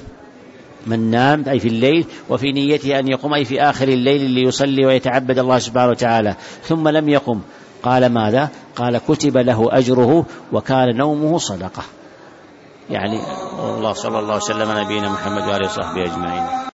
من نام أي في الليل وفي نيته أن يقوم أي في آخر الليل ليصلي ويتعبد الله سبحانه وتعالى، ثم لم يقم، قال ماذا؟ قال: كتب له أجره وكان نومه صدقة. يعني الله صلى الله عليه وسلم نبينا محمد وآله وصحبه أجمعين.